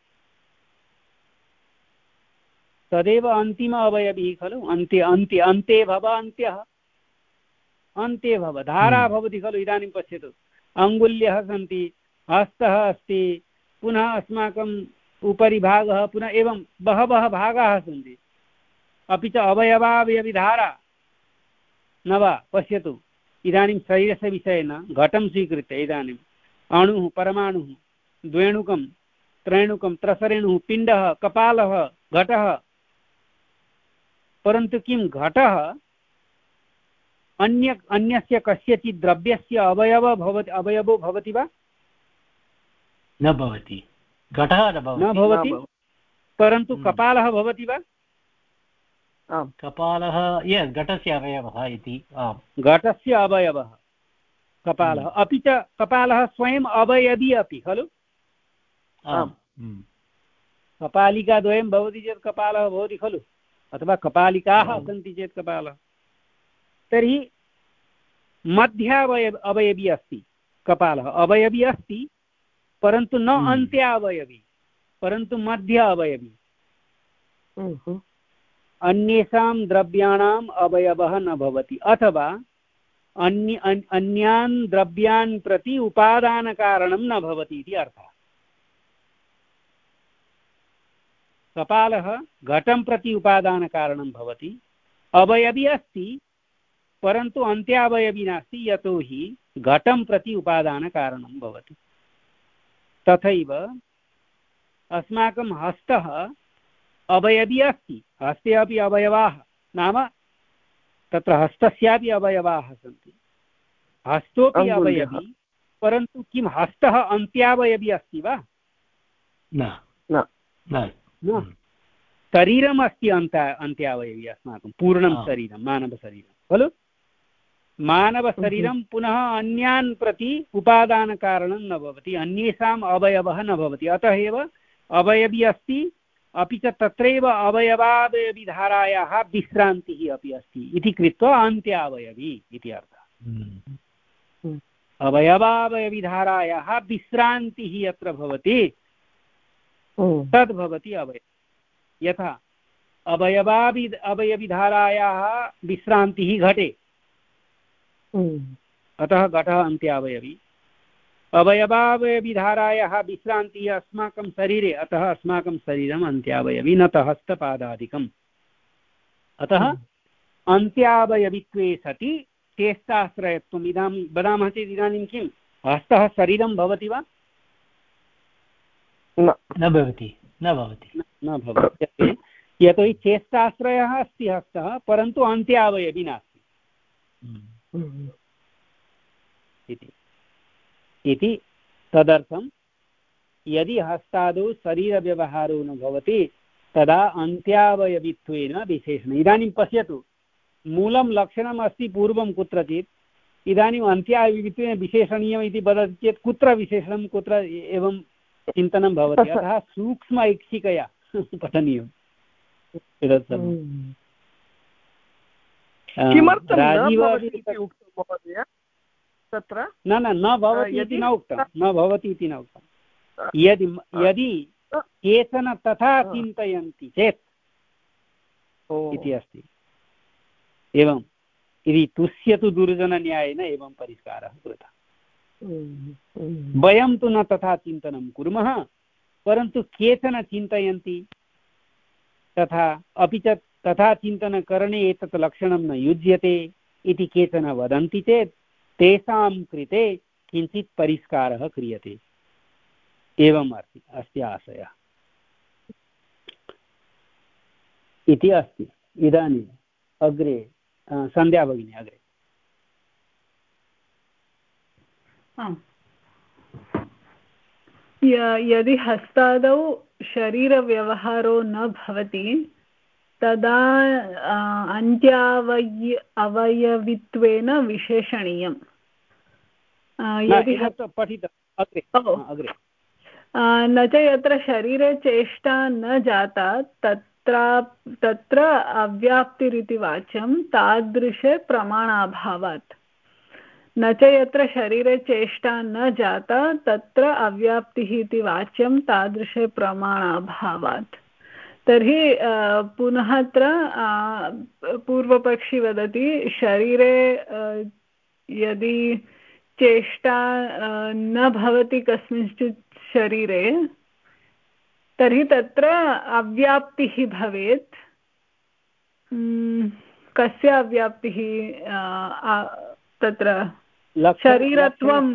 तदेव अन्तिम अवयवी खलु। अन्ते अन्ते अन्ते भव अन्त्यः, अन्ते भव धारा भवति खलु। इदानीं पश्यतु, अङ्गुल्यः सन्ति, हस्तः अस्ति, पुनः अस्माकम् उपरि भागः, पुनः एवं बहवः भागाः सन्ति, अपि च अवयवावयविधारा न वा। पश्यतु, इदानीं शरीरस्य विषयेन घटं स्वीकृत्य इदानीम् अणुः, परमाणुः, द्वेणुकं, त्रेणुकं, त्रसरेणुः, पिण्डः, कपालः, घटः। परन्तु किं घटः अन्य अन्यस्य कस्यचित् द्रव्यस्य अवयवः भवति, अवयवो भवति वा? न भवति, घटः न भवति। परन्तु कपालः भवति वा? कपालः यस् घटस्य अवयवः इति, घटस्य अवयवः कपालः। अपि च कपालः स्वयम् अवयवी अपि खलु। कपालिकाद्वयं भवति चेत् कपालः भवति खलु, अथवा कपालिकाः सन्ति चेत् कपालः। तर्हि मध्यावयव अवयवी अस्ति कपालः, अवयवी अस्ति परन्तु न अन्त्यावयवी, परन्तु मध्य अवयवी। अन्येषां द्रव्याणाम् अवयवः न भवति, अथवा अन्य अन्यान् द्रव्यान् प्रति उपादानकारणं न भवति इति अर्थः। कपालः घटं प्रति उपादानकारणं भवति, अवयवी अस्ति परन्तु अन्त्यावयवी नास्ति, यतोहि घटं प्रति उपादानकारणं भवति। तथैव अस्माकं हस्तः अवयवी अस्ति, हस्ते अपि अवयवाः, नाम तत्र हस्तस्यापि अवयवाः सन्ति, हस्तोपि अवयवी, परन्तु किं हस्तः अन्त्यावयवी अस्ति वा? न न। शरीरम् अस्ति अन्त अन्त्यावयवी अस्माकं पूर्णं शरीरं, मानवशरीरं खलु। मानवशरीरं पुनः अन्यान् प्रति उपादानकारणं न भवति, अन्येषाम् अवयवः न भवति, अतः एव अवयवी अस्ति, अपि च तत्रैव अवयवावयविधारायाः विश्रान्तिः अपि अस्ति इति कृत्वा अन्त्यावयवी इति अर्थः। अवयवावयविधारायाः विश्रान्तिः यत्र भवति तद् भवति अवयवी। यथा अवयवावि अवयविधारायाः विश्रान्तिः घटे, अतः घटः अन्त्यावयवी। अवयवावयविधारायाः विश्रान्तिः अस्माकं शरीरे, अतः अस्माकं शरीरम् अन्त्यावयवी, न तु हस्तपादादिकम्। अतः अन्त्यावयवित्वे सति चेष्टाश्रयत्वम्। इदानीं वदामः चेत् इदानीं किं हस्तः शरीरं भवति वा? न भवति, न भवति, न भवति, यतोहि चेष्टाश्रयः अस्ति हस्तः, परन्तु अन्त्यावयवी नास्ति इति। इति तदर्थं यदि हस्तादौ शरीरव्यवहारो न भवति तदा अन्त्यावयवित्वेन विशेषणम्। इदानीं पश्यतु, मूलं लक्षणम् अस्ति पूर्वं कुत्रचित्, इदानीम् अन्त्यावयवित्वेन विशेषणीयम् इति वदति चेत् कुत्र विशेषणं कुत्र एवं चिन्तनं भवति। अतः सूक्ष्म ऐच्छिकया पठनीयम् एतत् सर्वं। तत्र न न न भवति इति न उक्तं, न भवति इति न उक्तं। यदि यदि केचन तथा चिन्तयन्ति चेत् इति अस्ति। एवं यदि तुष्यतु दुर्जनन्यायेन एवं परिष्कारः कृतः। वयं तु न तथा चिन्तनं कुर्मः, परन्तु केचन चिन्तयन्ति तथा, अपि च तथा चिन्तनकरणे एतत् लक्षणं न युज्यते इति केचन वदन्ति चेत् तेषां कृते किञ्चित् परिष्कारः क्रियते। एवम् अस्ति अस्य आशयः इति अस्ति। इदानीम् अग्रे सन्ध्या भगिनी अग्रे। यदि हस्तादौ शरीरव्यवहारो न भवति तदा अन्त्यावय अवयवित्वेन विशेषणीयम्। यदि न च यत्र शरीरे चेष्टा न जाता तत्र तत्र अव्याप्तिरिति वाच्यं तादृशे प्रमाणाभावात्। न च यत्र शरीरे चेष्टा न जाता तत्र अव्याप्तिः इति वाच्यं तादृशे प्रमाणाभावात्। तर्हि पुनः अत्र पूर्वपक्षी वदति शरीरे यदि चेष्टा न भवति कस्मिंश्चित् शरीरे तर्हि तत्र अव्याप्तिः भवेत्। कस्य अव्याप्तिः? तत्र शरीरत्वं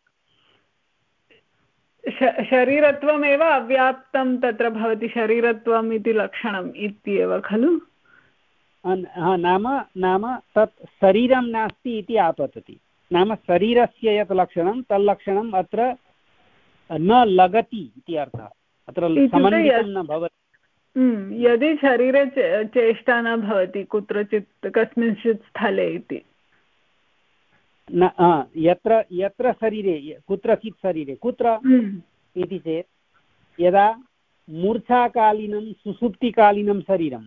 शरीरत्वमेव अव्याप्तं तत्र भवति। शरीरत्वम् इति लक्षणम् इत्येव खलु? नाम नाम तत् शरीरं नास्ति इति आपतति। नाम शरीरस्य यत् लक्षणं तल्लक्षणम् अत्र न लगति इति अर्थः। अत्र समन्वितं न भवति। यदि शरीरे चेष्टा न भवति कुत्रचित् कस्मिंश्चित् स्थले इति न, यत्र यत्र शरीरे कुत्रचित् शरीरे कुत्र इति चेत् यदा मूर्छाकालीनं सुषुप्तिकालीनं शरीरम्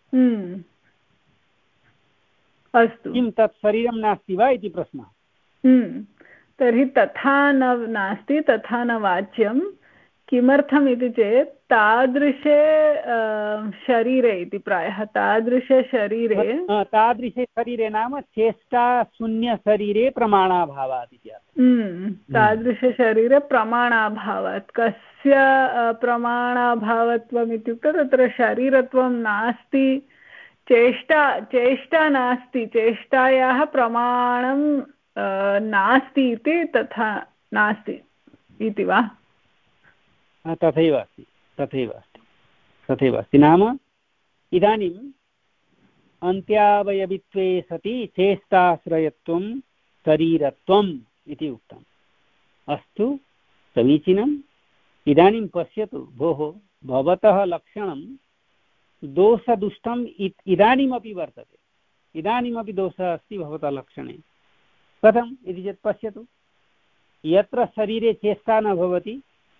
अस्तु, किं तत् शरीरं नास्ति वा इति प्रश्नः। तर्हि तथा न नास्ति, तथा न वाच्यं। किमर्थम् इति चेत् तादृशे शरीरे इति प्रायः तादृशे शरीरे तादृशे शरीरे नाम चेष्टाशून्यशरीरे प्रमाणाभावात् इति तादृशे शरीरे प्रमाणाभावात्। कस्य प्रमाणाभावत्वम् इत्युक्ते तत्र शरीरत्वं नास्ति, चेष्टा चेष्टा नास्ति, चेष्टायाः प्रमाणं नास्ति इति तथा नास्ति इति वा? तथैव अस्ति तथैव अस्ति तथैव अस्ति। नाम इदानीम् अन्त्यावयवित्वे सति चेष्टाश्रयत्वं शरीरत्वम् इति उक्तम्। अस्तु, समीचीनम्। इदानीं पश्यतु भोः, भवतः लक्षणं दोषदुष्टम् इदानीमपि वर्तते। इदानीमपि दोषः अस्ति भवतः लक्षणे। कथम् इति चेत् पश्यतु, यत्र शरीरे चेष्टा न भवति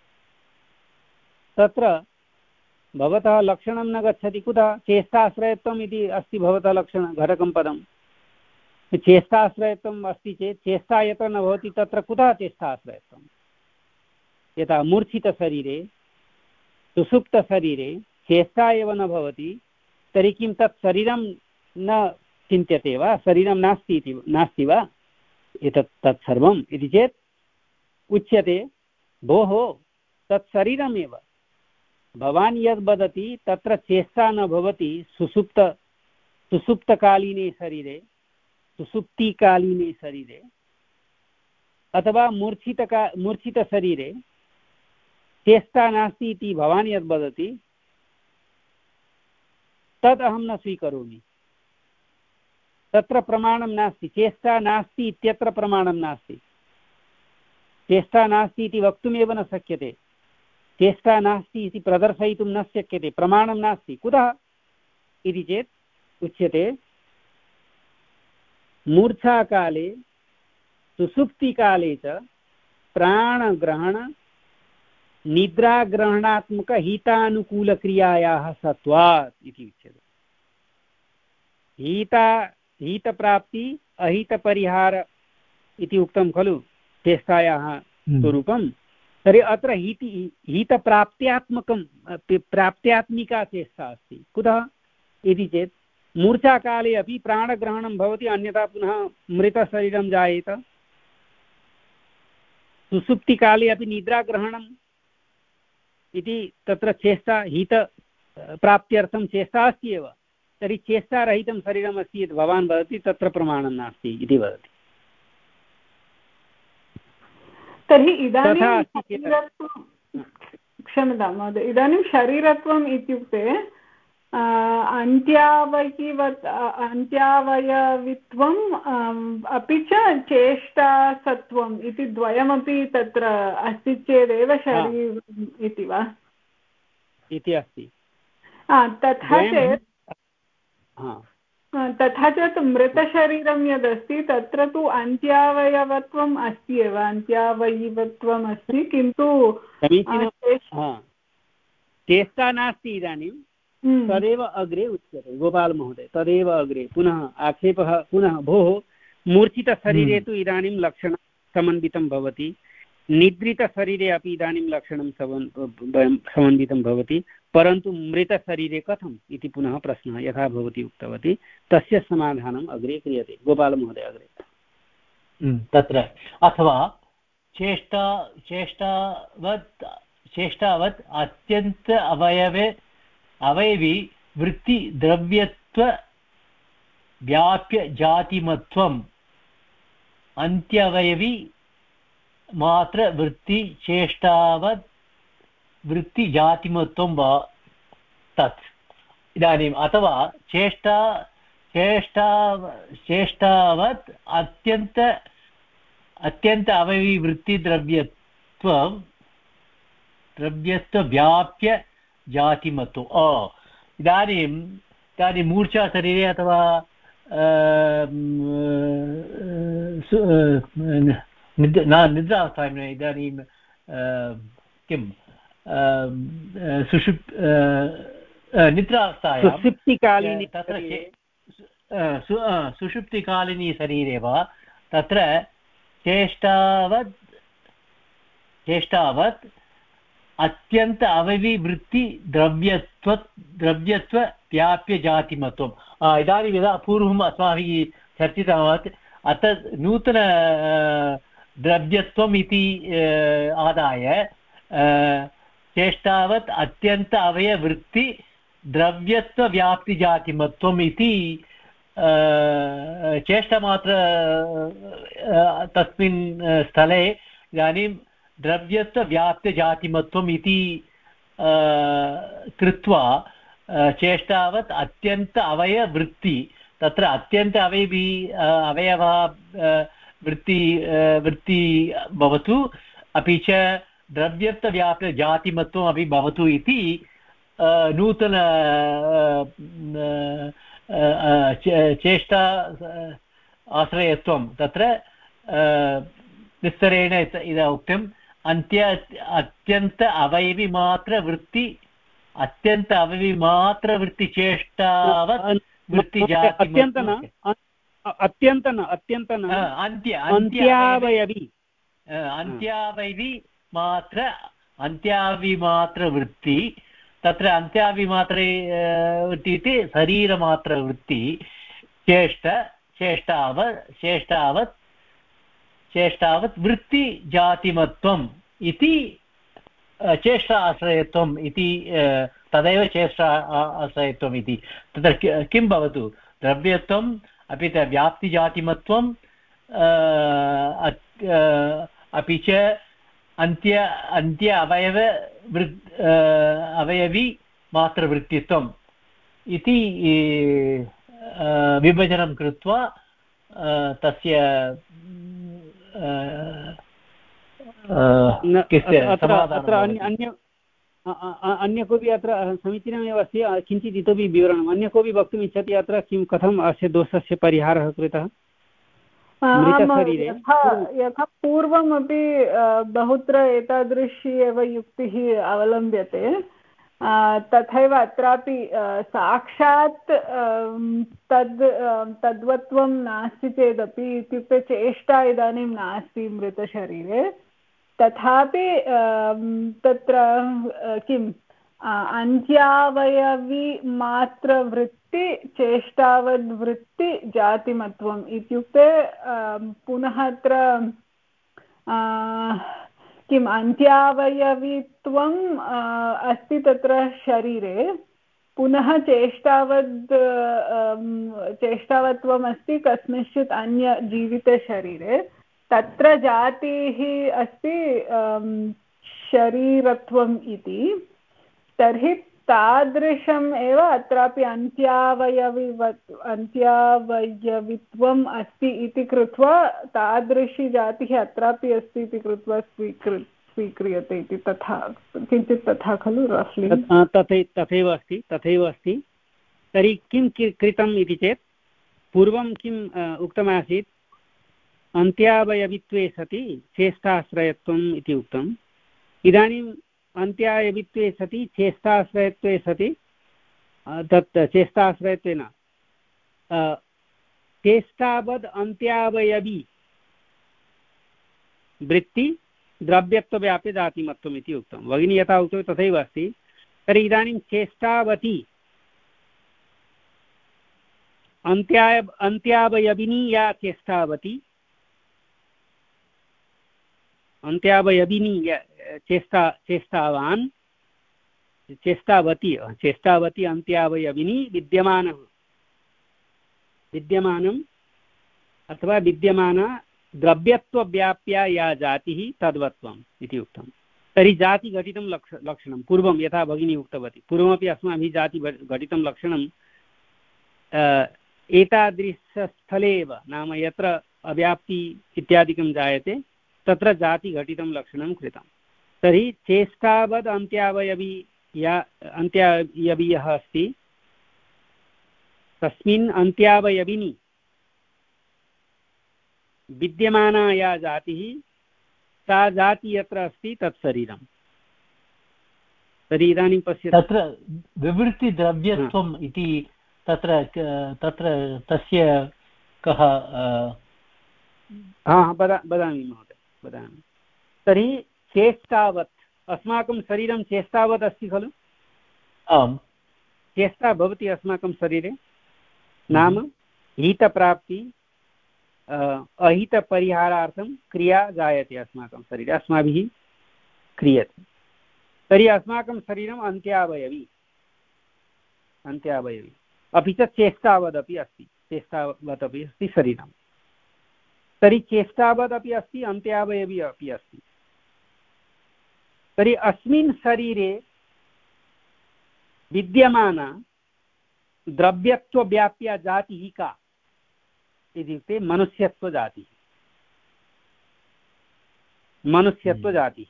तत्र भवतः लक्षणं न गच्छति। कुतः? चेष्टाश्रयत्वम् इति अस्ति भवतः लक्षणं, घटकं पदं। चेष्टाश्रयत्वम् अस्ति चेत् चेष्टा यत्र न भवति तत्र कुतः चेष्टाश्रयत्वं? यथा मूर्छितशरीरे सुषुप्तशरीरे चेष्टा एव न भवति तर्हि किं तत् शरीरं न चिन्त्यते वा? शरीरं नास्ति इति नास्ति वा एतत् तत्सर्वम् इति चेत् उच्यते भोः तत् शरीरमेव। भवान् यद् वदति तत्र चेष्टा न भवति सुषुप्त सुषुप्तकालीने शरीरे, सुषुप्तिकालीने शरीरे अथवा मूर्छितका मूर्छितशरीरे चेष्टा नास्ति इति भवान् यद् वदति तद् अहं न स्वीकरोमि। तत्र प्रमाणं नास्ति। चेष्टा नास्ति इत्यत्र प्रमाणं नास्ति। चेष्टा नास्ति इति वक्तुमेव न शक्यते। चेष्टा नास्ति इति प्रदर्शयितुं न शक्यते, प्रमाणं नास्ति। कुतः इति चेत् उच्यते मूर्छाकाले सुसुप्तिकाले च प्राणग्रहण निद्राग्रहणात्मकहितानुकूलक्रियायाः सत्वात् इति उच्यते। हीता हीतप्राप्ति अहितपरिहार इति उक्तं खलु चेष्टायाः स्वरूपं। तर्हि अत्र हीति हीतप्राप्त्यात्मकं प्राप्त्यात्मिका चेष्टा अस्ति। कुतः इति चेत् मूर्छाकाले अपि प्राणग्रहणं भवति, अन्यथा पुनः मृतशरीरं जायेत। सुसुप्तिकाले अपि निद्राग्रहणम् इति तत्र चेष्टा हीतप्राप्त्यर्थं चेष्टा अस्ति एव। तर्हि चेष्टारहितं शरीरम् अस्ति यद् भवान् वदति तत्र प्रमाणं नास्ति इति वदति। तर्हि इदानीं क्षम्यतां महोदय, इदानीं शरीरत्वम् इत्युक्ते अन्त्यावयिवत् अन्त्यावयवित्वम् अपि च चेष्टासत्वम् इति द्वयमपि तत्र अस्ति चेदेव शरीरम् इति वा इति अस्ति। तथा चेत् तथा चेत् मृतशरीरं यदस्ति तत्र तु अन्त्यावयवत्वम् अस्ति एव, अन्त्यावयिवत्वम् अस्ति, किन्तु चेष्टा नास्ति। इदानीं तदेव अग्रे उच्यते गोपालमहोदय, तदेव अग्रे पुनः आक्षेपः पुनः, भोः मूर्छितशरीरे तु इदानीं लक्षणं समन्वितं भवति, निद्रितशरीरे अपि इदानीं लक्षणं समन्वितं भवति, परन्तु मृतशरीरे कथम् इति पुनः प्रश्नः यथा भवती उक्तवती, तस्य समाधानम् अग्रे क्रियते। गोपालमहोदय अग्रे। तत्र अथवा चेष्टा चेष्टावत् चेष्टावत् अत्यन्त अवयवे अवयवी वृत्ति द्रव्यत्व व्याप्य जातिमत्वम् अन्त्यवयवी मात्र वृत्ति चेष्टावत् वृत्ति जातिमत्वं वा तत्। इदानीम् अथवा चेष्टा चेष्टा चेष्टावत् अत्यन्त अत्यन्त अवयवी वृत्ति द्रव्यत्व द्रव्यत्व व्याप्य जातिमत्वम्। ओ इदानीम् इदानीं मूर्छा शरीरे अथवा न निद्रावस्थायाम् इदानीं किं सुषुप् निद्रावस्थायां तत्र सुषुप्तिकालिनी शरीरे वा तत्र चेष्टावत् चेष्टावत् अत्यन्त अवयवी वृत्ति द्रव्यत्व द्रव्यत्व व्याप्य जातिमत्वम्। इदानीं यदा पूर्वम् अस्माभिः चर्चितवत् अत नूतन द्रव्यत्वम् इति आदाय चेष्टावत् अत्यन्त अवयवृत्ति द्रव्यत्वव्याप्तिजातिमत्वम् इति चेष्टमात्र तस्मिन् स्थले इदानीं द्रव्यत्वव्याप्तिजातिमत्वम् इति कृत्वा चेष्टावत् अत्यन्त अवयवृत्ति तत्र अत्यन्त अवयवी अवयवा वृत्ति वृत्ति भवतु अपि च द्रव्यत्वव्याप्तिजातिमत्वम् अपि भवतु इति नूतन चेष्टा आश्रयत्वं तत्र विस्तरेण इदा उक्तम् अन्त्य अत्यन्त अवयवी मात्र वृत्ति अत्यन्त अवयवी मात्र वृत्ति चेष्टावत् वृत्ति अत्यन्त न अत्यन्त न अत्यन्त न अन्त्य अन्त्यावयवी अन्त्यावयवी मात्र अन्त्याविमात्र वृत्ति तत्र अन्त्याविमात्रे वृत्ति इति शरीरमात्रवृत्ति चेष्ट चेष्टावत् चेष्टावत् चेष्टावत् वृत्तिजातिमत्वम् इति चेष्टा आश्रयत्वम् इति तदेव चेष्टा आश्रयत्वम् इति तत्र किं भवतु द्रव्यत्वम् अपि च व्याप्तिजातिमत्वम् अपि च अन्त्य अन्त्य अवयव वृत् अवयवी मात्रवृत्तित्वम् इति विभजनं कृत्वा तस्य अत्र अन्य अन्य कोऽपि अत्र समीचीनमेव अस्ति, किञ्चित् इतोपि विवरणम् अन्य कोऽपि वक्तुम् इच्छति अत्र किं कथम् अस्य दोषस्य परिहारः कृतः मृतशरीरे? यथा पूर्वमपि बहुत्र एतादृशी एव युक्तिः अवलम्ब्यते, तथैव अत्रापि साक्षात् तद् तद्वत्वं नास्ति चेदपि, इत्युक्ते चेष्टा इदानीं नास्ति मृतशरीरे, तथापि तत्र किम् अन्त्यावयवी मात्रवृत्ति चेष्टावद्वृत्ति जातिमत्वम् इत्युक्ते पुनः अत्र किम् अन्त्यावयवित्वम् अस्ति तत्र शरीरे, पुनः चेष्टावद् चेष्टावत्वम् अस्ति कस्मिंश्चित् अन्य जीवितशरीरे, तत्र जातिः अस्ति शरीरत्वम् इति। तर्हि तादृशम् एव अत्रापि अन्त्यावयविवत् अन्त्यावयवित्वम् अस्ति इति कृत्वा तादृशी जातिः अत्रापि अस्ति इति कृत्वा स्वीकृ स्वीक्रियते इति, तथा किञ्चित् तथा खलु रफ्लि? तथै तथैव अस्ति तथैव अस्ति तर्हि किं कृतम् इति चेत् पूर्वं किम् उक्तमासीत्, अन्त्यावयवित्वे सति चेष्टाश्रयत्वम् इति उक्तम्। इदानीम् अन्त्यावयवित्वे सति चेष्टाश्रयत्वे सति तत् चेष्टाश्रयत्वेन चेष्टावद् अन्त्यावयवी वृत्ति द्रव्यत्वव्याप्य जातिमत्वम् इति उक्तं। भगिनी यथा उक्तवती तथैव अस्ति। तर्हि इदानीं चेष्टावती अन्त्या अन्त्यावयविनी या चेष्टावती अन्त्यावयविनी चेष्टा चेष्टावान् चेष्टावती चेष्टावती अन्त्यावयविनी विद्यमानः विद्यमानम् अथवा विद्यमाना द्रव्यत्वव्याप्या या जातिः तद्वत्वम् इति उक्तं। तर्हि जातिघटितं लक्ष लक्षणं पूर्वं यथा भगिनी उक्तवती, पूर्वमपि अस्माभिः जातिघटितं लक्षणं एतादृशस्थले एव, नाम यत्र अव्याप्ति इत्यादिकं जायते तत्र जातिघटितं लक्षणं कृतं। तर्हि चेष्टावद् अन्त्यावयवी या अन्त्यावयवीयः अस्ति तस्मिन् अन्त्यावयविनी विद्यमाना या जातिः सा जाति यत्र अस्ति तत् शरीरम्। तर्हि इदानीं पश्य, तत्र विवृत्तिद्रव्यत्वम् इति तत्र तत्र तस्य कः? हा वदामि महोदय वदामि। तर्हि चेष्टावत् अस्माकं शरीरं चेष्टावत् अस्ति खलु? आम्, चेष्टा भवति अस्माकं शरीरे, नाम हितप्राप्ति अहितपरिहारार्थं क्रिया जायते अस्माकं शरीरे, अस्माभिः क्रियते। तर्हि अस्माकं शरीरम् अन्त्यावयवी अन्त्यावयवी अपि च चेष्टावदपि अस्ति चेष्टावदपि अस्ति शरीरं। तर्हि चेष्टावदपि अस्ति अन्त्यावयवी अपि अस्ति। तर्हि अस्मिन् शरीरे विद्यमाना द्रव्यत्वव्याप्या जातिः का इत्युक्ते मनुष्यत्वजातिः मनुष्यत्वजातिः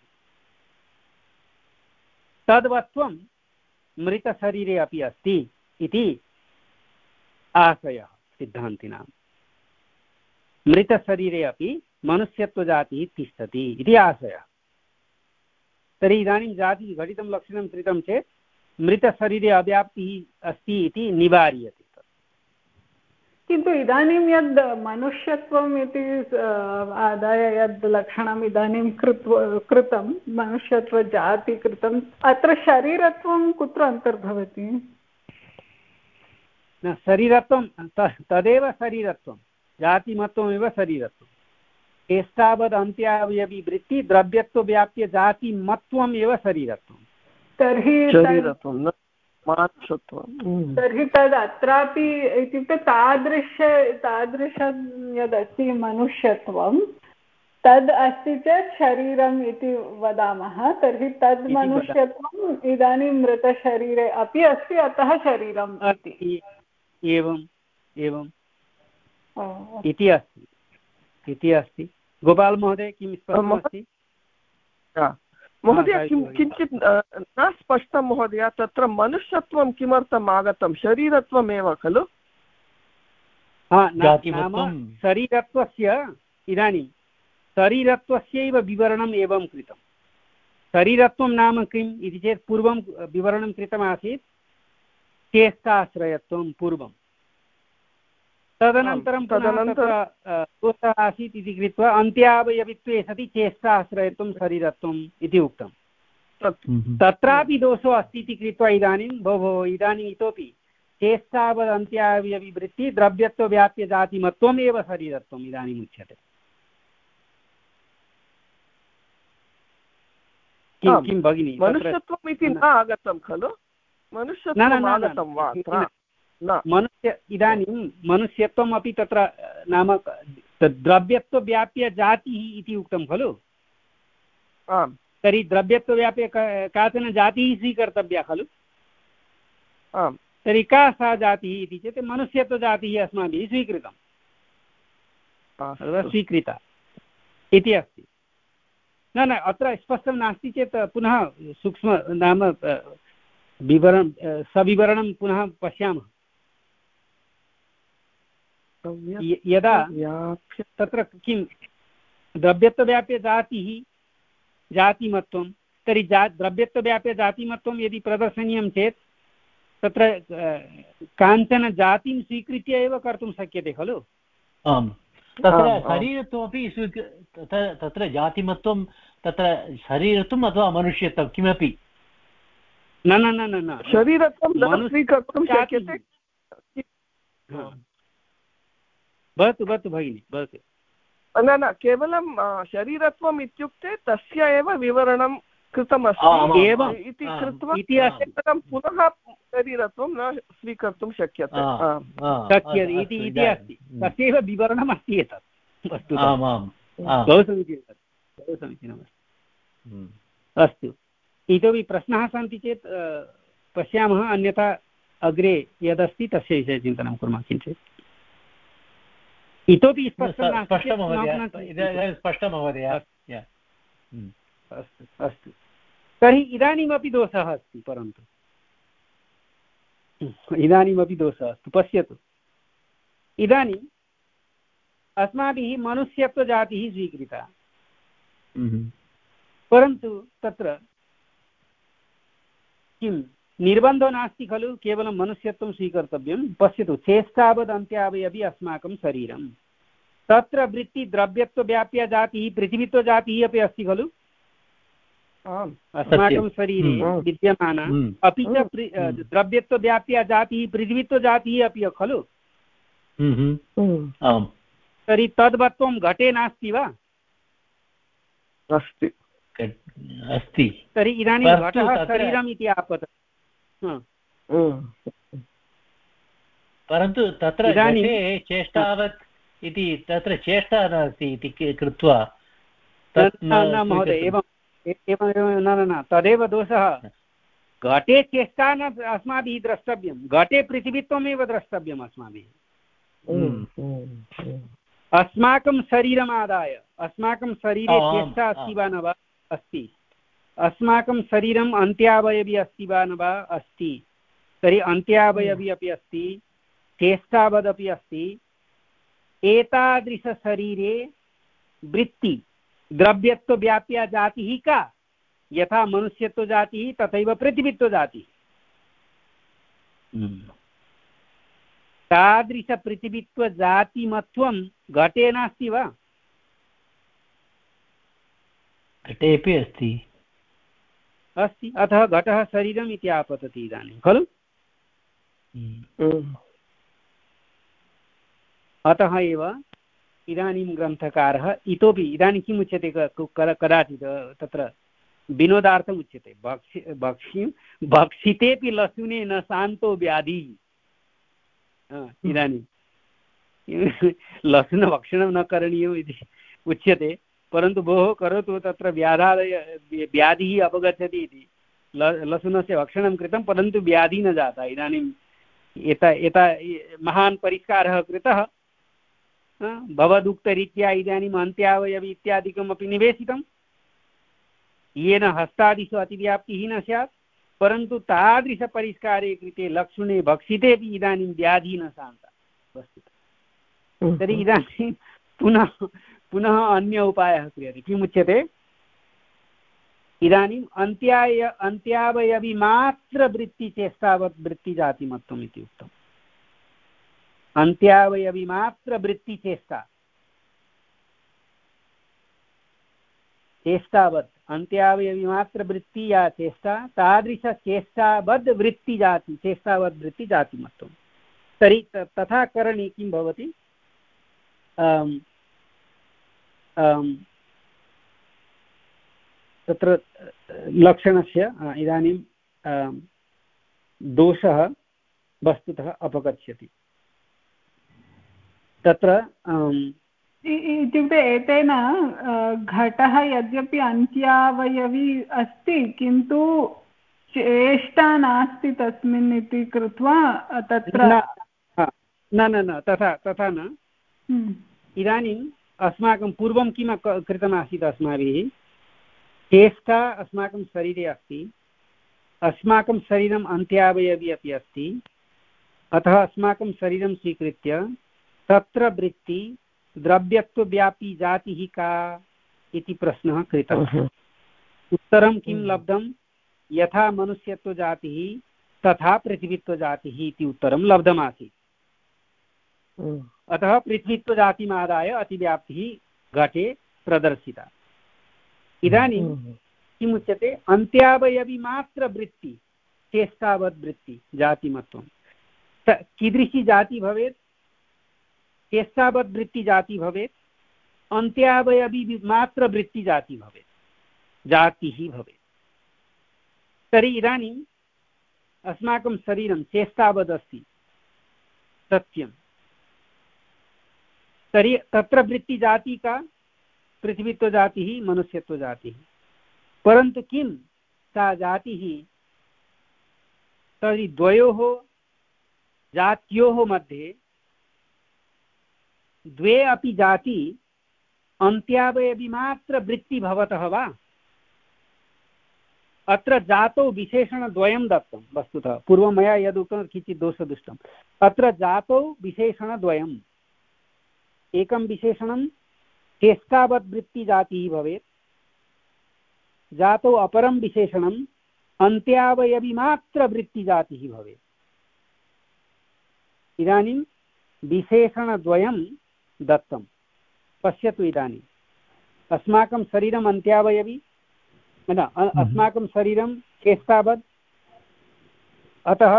तद्वत्वं मृतशरीरे अपि अस्ति इति आशयः सिद्धान्तिनां। मृतशरीरे अपि मनुष्यत्वजातिः तिष्ठति इति आशयः। तर्हि इदानीं जातिघटितं लक्षणं कृतं चेत् मृतशरीरे अव्याप्तिः अस्ति इति निवार्यते। किन्तु इदानीं यद् मनुष्यत्वम् इति आदाय यद् लक्षणम् इदानीं कृत्वा कृतं मनुष्यत्वजाति कृतम्, अत्र शरीरत्वं कुत्र अन्तर्भवति? न, शरीरत्वं तदेव शरीरत्वं, जातिमत्वमेव शरीरत्वं। चेष्टावद् अन्त्यावयवी वृत्ति द्रव्यत्वव्याप्य जातिमत्वम् एव शरीरत्वं। तर्हि शरीरत्वं न मात्रत्वं। तर्हि तद् अत्रापि इत्युक्ते तादृश तादृशं यदस्ति मनुष्यत्वं तद् अस्ति चेत् शरीरम् इति वदामः। तर्हि तद् मनुष्यत्वम् इदानीं मृतशरीरे अपि अस्ति, अतः शरीरम् इति। एवम् एवम् इति अस्ति इति अस्ति। गोपाल महोदय किं स्पष्टमस्ति? महोदय किं किञ्चित् न स्पष्टं महोदय तत्र मनुष्यत्वं किमर्थम् आगतं शरीरत्वमेव खलु नाम शरीरत्वस्य इदानीं शरीरत्वस्यैव विवरणम् एवं कृतं शरीरत्वं नाम किम् इति चेत् पूर्वं विवरणं कृतमासीत् चेष्टाश्रयत्वं पूर्वं तदनन्तरं तदनन्तरं दोषः आसीत् इति कृत्वा अन्त्यावयवित्वे सति चेष्टाश्रयत्वं शरीरत्वम् इति उक्तं तत्रापि दोषो अस्ति इति कृत्वा इदानीं भोः इदानीम् इतोपि चेष्टावद् अन्त्यावयविवृत्ति द्रव्यत्वव्याप्यजातिमत्वम् एव शरीरत्वम् इदानीम् उच्यते किं किं भगिनि मनुष्यत्वम् इति न आगतं खलु मनुष्यत्वम् आगतं वा मनुष्य इदानीं मनुष्यत्वम् अपि तत्र नाम द्रव्यत्वव्याप्यजातिः इति उक्तं खलु तर्हि द्रव्यत्वव्याप्य काचन जातिः स्वीकर्तव्या खलु तर्हि का सा जातिः इति चेत् मनुष्यत्वजातिः अस्माभिः स्वीकृतम् अथवा स्वीकृता इति अस्ति न न अत्र स्पष्टं नास्ति चेत् पुनः सूक्ष्म नाम विवरणं सविवरणं पुनः पश्यामः यदा तत्र किं द्रव्यत्वव्याप्यजातिः जातिमत्वं तर्हि जा द्रव्यत्वव्याप्यजातिमत्वं यदि प्रदर्शनीयं चेत् तत्र काञ्चन जातिं स्वीकृत्य एव कर्तुं शक्यते खलु आम् तत्र शरीरत्वमपि स्वीकृ तत्र जातिमत्वं तत्र शरीरत्वम् अथवा मनुष्यत्वं किमपि न न न न शरीरत्वं स्वीकर्तुं शक्यते भवतु भवतु भगिनि भवतु न न केवलं शरीरत्वम् इत्युक्ते तस्य एव विवरणं कृतमस्ति इति कृत्वा पुनः शरीरत्वं न स्वीकर्तुं शक्यते शक्यते इति इति अस्ति तस्यैव विवरणम् अस्ति एतत् बहु समीचीनं बहु समीचीनमस्ति अस्तु इतोपि प्रश्नाः सन्ति चेत् पश्यामः अन्यथा अग्रे यदस्ति तस्य विषये चिन्तनं कुर्मः किञ्चित् इतोपि स्पष्टं स्पष्टं महोदय अस्तु अस्तु तर्हि इदानीमपि दोषः अस्ति परन्तु इदानीमपि दोषः अस्ति पश्यतु इदानीम् अस्माभिः मनुष्यत्वजातिः स्वीकृता परन्तु तत्र किं निर्बन्धो नास्ति खलु केवलं मनुष्यत्वं स्वीकर्तव्यं पश्यतु चेष्टावद् अन्त्यावयवि अस्माकं शरीरं तत्र वृत्ति द्रव्यत्वव्याप्यजातिः पृथिवीत्वजातिः अपि अस्ति खलु अस्माकं शरीरे विद्यमाना अपि च द्रव्यत्वव्याप्यजातिः पृथिवीत्वजातिः अपि खलु तर्हि तद्वत्वं घटे नास्ति वा अस्ति अस्ति तर्हि इदानीं घटः शरीरम् इति आपतति परन्तु तत्र घटे चेष्टावत् इति तत्र चेष्टा नास्ति इति कृत्वा न महोदय एवं एवं न न तदेव दोषः घटे चेष्टा न अस्माभिः द्रष्टव्यं घटे पृथिवीत्वमेव द्रष्टव्यम् अस्माभिः अस्माकं शरीरमादाय अस्माकं शरीरे चेष्टा अस्ति वा न वा अस्ति अस्माकं शरीरम् अन्त्यावयवी अस्ति वा न वा अस्ति तर्हि अन्त्यावयवी अपि अस्ति चेष्टावदपि अस्ति एतादृशशरीरे वृत्ति द्रव्यत्वव्याप्या जातिः का यथा मनुष्यत्वजातिः तथैव पृथिवीत्वजातिः तादृशपृथिवीत्वजातिमत्वं घटे नास्ति वा घटेपि अस्ति अस्ति अतः घटः शरीरम् इति आपतति इदानीं खलु अतः एव इदानीं ग्रन्थकारः इतोपि इदानीं किम् उच्यते कदाचित् तत्र विनोदार्थम् उच्यते भक्षि भक्षि भक्षितेपि लशुने न शान्तो व्याधिः इदानीं लशुनभक्षणं न करणीयम् इति उच्यते परन्तु भोः करोतु तत्र व्याधादय व्याधिः अपगच्छति इति लशुनस्य भक्षणं कृतं परन्तु व्याधिः न जाता इदानीम् एता एता महान् परिष्कारः कृतः भवदुक्तरीत्या इदानीम् अन्त्यावयवी इत्यादिकमपि निवेशितं येन हस्तादिषु अतिव्याप्तिः न स्यात्, परन्तु तादृशपरिष्कारे कृते लक्षणे भक्षितेपि इदानीं व्याधिः न शान्ता वस्तुतः। तर्हि इदानीं पुनः पुनः अन्य उपायः क्रियते। किमुच्यते? इदानीम् अन्त्याय अन्त्यावयविमात्रवृत्तिचेष्टावत् वृत्तिजातिमत्वम् इति उक्तम्। अन्त्यावयविमात्रवृत्तिचेष्टा चेष्टावत् अन्त्यावयविमात्रवृत्ति या चेष्टा तादृशचेष्टावद् वृत्तिजाति चेष्टावद् वृत्तिजातिमत्वं। तर्हि तथा करणे किं भवति? तत्र लक्षणस्य इदानीं दोषः वस्तुतः अपगच्छति। तत्र इत्युक्ते एतेन घटः यद्यपि अन्त्यावयवी अस्ति किन्तु चेष्टा नास्ति तस्मिन् इति कृत्वा तत्र न न न तथा तथा न। इदानीम् अस्माकं पूर्वं किं कृतमासीत् अस्माभिः? चेष्टा अस्माकं शरीरे अस्ति, अस्माकं शरीरम् अन्त्यावयवी अपि अस्ति, अतः अस्माकं शरीरं स्वीकृत्य तत्र वृत्ति द्रव्यत्वव्यापी जातिः का इति प्रश्नः कृतः। उत्तरं किं लब्धं? यथा मनुष्यत्वजातिः तथा पृथ्वीत्वजातिः इति उत्तरं लब्धमासीत्। अतः पृथ्वीत्वजातिमादाय अतिव्याप्तिः घटे प्रदर्शिता। इदानीं किमुच्यते? अन्त्यावयविमात्रवृत्ति चेष्टावद्वृत्ति जातिमत्वं। कीदृशी जाति भवेत्? चेष्टावद्वृत्ति जाति भवेत्, अन्त्यावयविमात्रवृत्ति जाति भवेत्, जातिः भवेत्। तर्हि इदानीम् अस्माकं शरीरं चेष्टावद् अस्ति सत्यं। तर्हि तत्र वृत्तिजाति का? पृथ्वीत्वजातिः, मनुष्यत्वजातिः। परन्तु किं सा जातिः? तर्हि द्वयोः जात्योः मध्ये द्वे अपि जाति अन्त्यावयविमात्रवृत्ति भवतः वा? अत्र जातौ विशेषणद्वयं दत्तं वस्तुतः। पूर्वं मया यदुक्तं किञ्चित् दोषदुष्टम्। अत्र जातौ विशेषणद्वयम्। एकं विशेषणं चेष्टावद्वृत्तिजातिः भवेत्, जातौ अपरं विशेषणम् अन्त्यावयविमात्रवृत्तिजातिः भवेत्। इदानीं विशेषणद्वयं दत्तं। पश्यतु इदानीम् अस्माकं शरीरम् अन्त्यावयवी न, अस्माकं शरीरं चेष्टावद्, अतः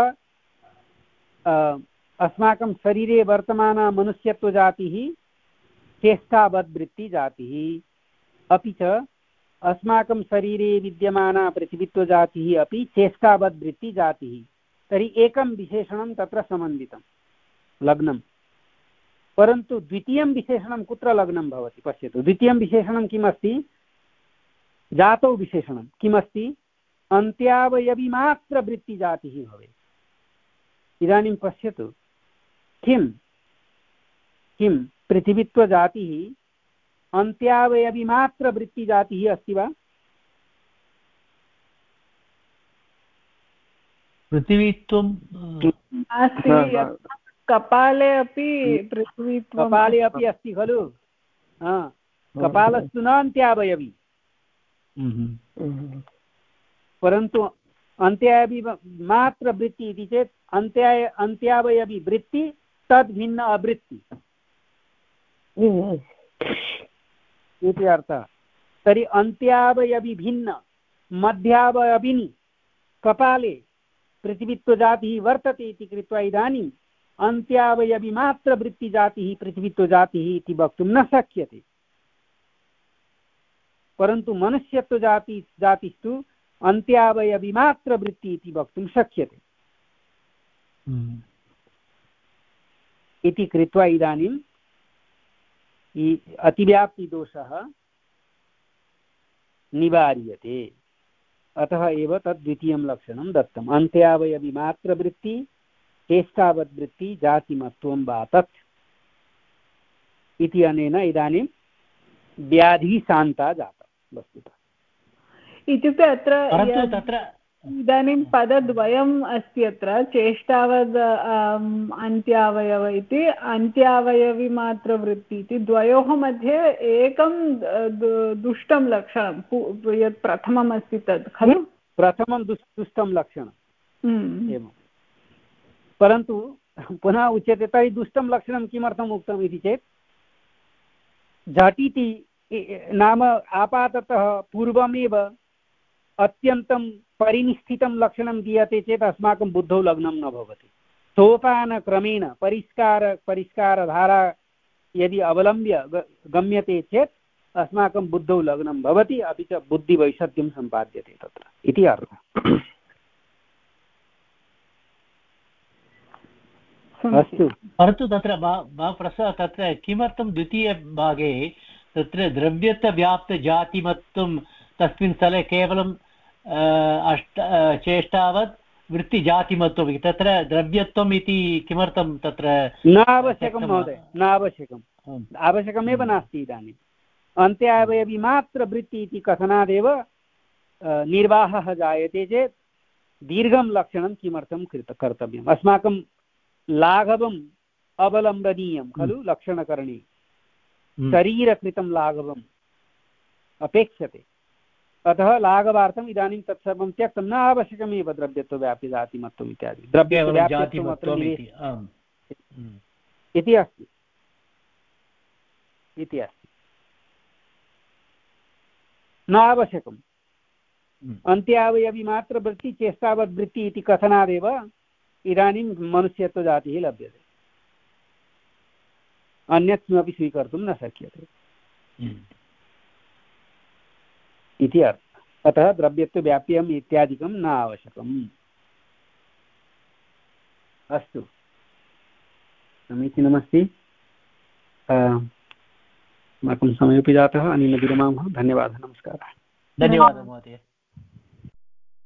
अस्माकं शरीरे वर्तमाना मनुष्यत्वजातिः चेष्टावद्वृत्तिजातिः, अपि च अस्माकं शरीरे विद्यमाना पृथ्वीत्वजातिः अपि चेष्टावद्वृत्तिजातिः। तर्हि एकं विशेषणं तत्र समन्वितं लग्नं। परन्तु द्वितीयं विशेषणं कुत्र लग्नं भवति? पश्यतु, द्वितीयं विशेषणं किमस्ति? जातौ विशेषणं किमस्ति? अन्त्यावयविमात्रवृत्तिजातिः भवेत्। इदानीं पश्यतु, किं किं पृथिवीत्वजातिः अन्त्यावयविमात्रवृत्तिजातिः अस्ति वा? पृथिवीत्वं नास्ति। कपाले अपि पृथ्वीत्वं कपाले अपि अस्ति खलु? कपालस्तु न अन्त्यावयवी, परन्तु अन्त्यावयविमात्रवृत्ति इति चेत् अन्त्याय अन्त्यावयवी वृत्ति तद्भिन्न अवृत्ति इति अर्थः। तर्हि अन्त्यावयविभिन्न मध्यावयविनि कपाले पृथ्वीत्वजातिः वर्तते इति कृत्वा इदानीम् अन्त्यावयविमात्रवृत्तिजातिः पृथ्वीत्वजातिः इति वक्तुं न शक्यते। परन्तु मनुष्यत्वजाति जातिस्तु अन्त्यावयविमात्रवृत्ति इति वक्तुं शक्यते इति कृत्वा इदानीम् अतिव्याप्तिदोषः निवार्यते। अतः एव तद् द्वितीयं लक्षणं दत्तम्। अन्त्यावयविमात्रवृत्ति चेष्टावद्वृत्ति जातिमत्वं वा तत् इति अनेन इदानीं व्याधिः शान्ता जाता वस्तुतः। इत्युक्ते अत्र परन्तु तत्र इदानीं पदद्वयम् अस्ति अत्र चेष्टावद् अन्त्यावयव इति अन्त्यावयविमात्रवृत्ति इति द्वयोः मध्ये एकं दुष्टं लक्षणं यत् प्रथमम् अस्ति तत् खलु प्रथमं दुष्टं लक्षणम् एवं परन्तु पुनः उच्यते तर्हि दुष्टं लक्षणं किमर्थम् उक्तम् इति चेत् झटिति नाम आपाततः पूर्वमेव अत्यन्तं परिनिष्ठितं लक्षणं दीयते चेत् अस्माकं बुद्धौ लग्नं न भवति सोपानक्रमेण परिष्कार परिष्कारधारा यदि अवलम्ब्य गम्यते चेत् अस्माकं बुद्धौ लग्नं भवति अपि च बुद्धिवैषत्यं सम्पाद्यते तत्र इति अर्थः अस्तु परन्तु तत्र प्रश्नः तत्र किमर्थं द्वितीयभागे तत्र द्रव्यत्वव्याप्तजातिमत्वं तस्मिन् स्थले केवलं अष्ट चेष्टावत् वृत्तिजातिमत्वम् इति तत्र द्रव्यत्वम् इति किमर्थं तत्र न आवश्यकं महोदय न आवश्यकम् आवश्यकमेव नास्ति इदानीम् अन्त्यावयविमात्रवृत्ति इति कथनादेव निर्वाहः जायते चेत् दीर्घं लक्षणं किमर्थं कर्तव्यम् अस्माकं लाघवम् अवलम्बनीयं खलु लक्षणकरणे शरीरकृतं लाघवम् अपेक्षते अतः लाघवार्थम् इदानीं तत्सर्वं त्यक्तं न आवश्यकमेव द्रव्यत्वव्याप्तिजातिमत्वम् इत्यादि द्रव्यत्वव्याप्तिमत्वम् इति अस्ति इति अस्ति न आवश्यकम् अन्त्यावयविमात्रवृत्ति चेष्टावद्वृत्ति इति कथनादेव इदानीं मनुष्यत्वजातिः लभ्यते अन्यत् किमपि स्वीकर्तुं न शक्यते इति अर्थः अतः द्रव्यत्वव्याप्यम् इत्यादिकं न आवश्यकम् अस्तु समीचीनमस्ति अस्माकं समयोपि जातः अनेन विरमामः धन्यवादः नमस्कारः धन्यवादः महोदय।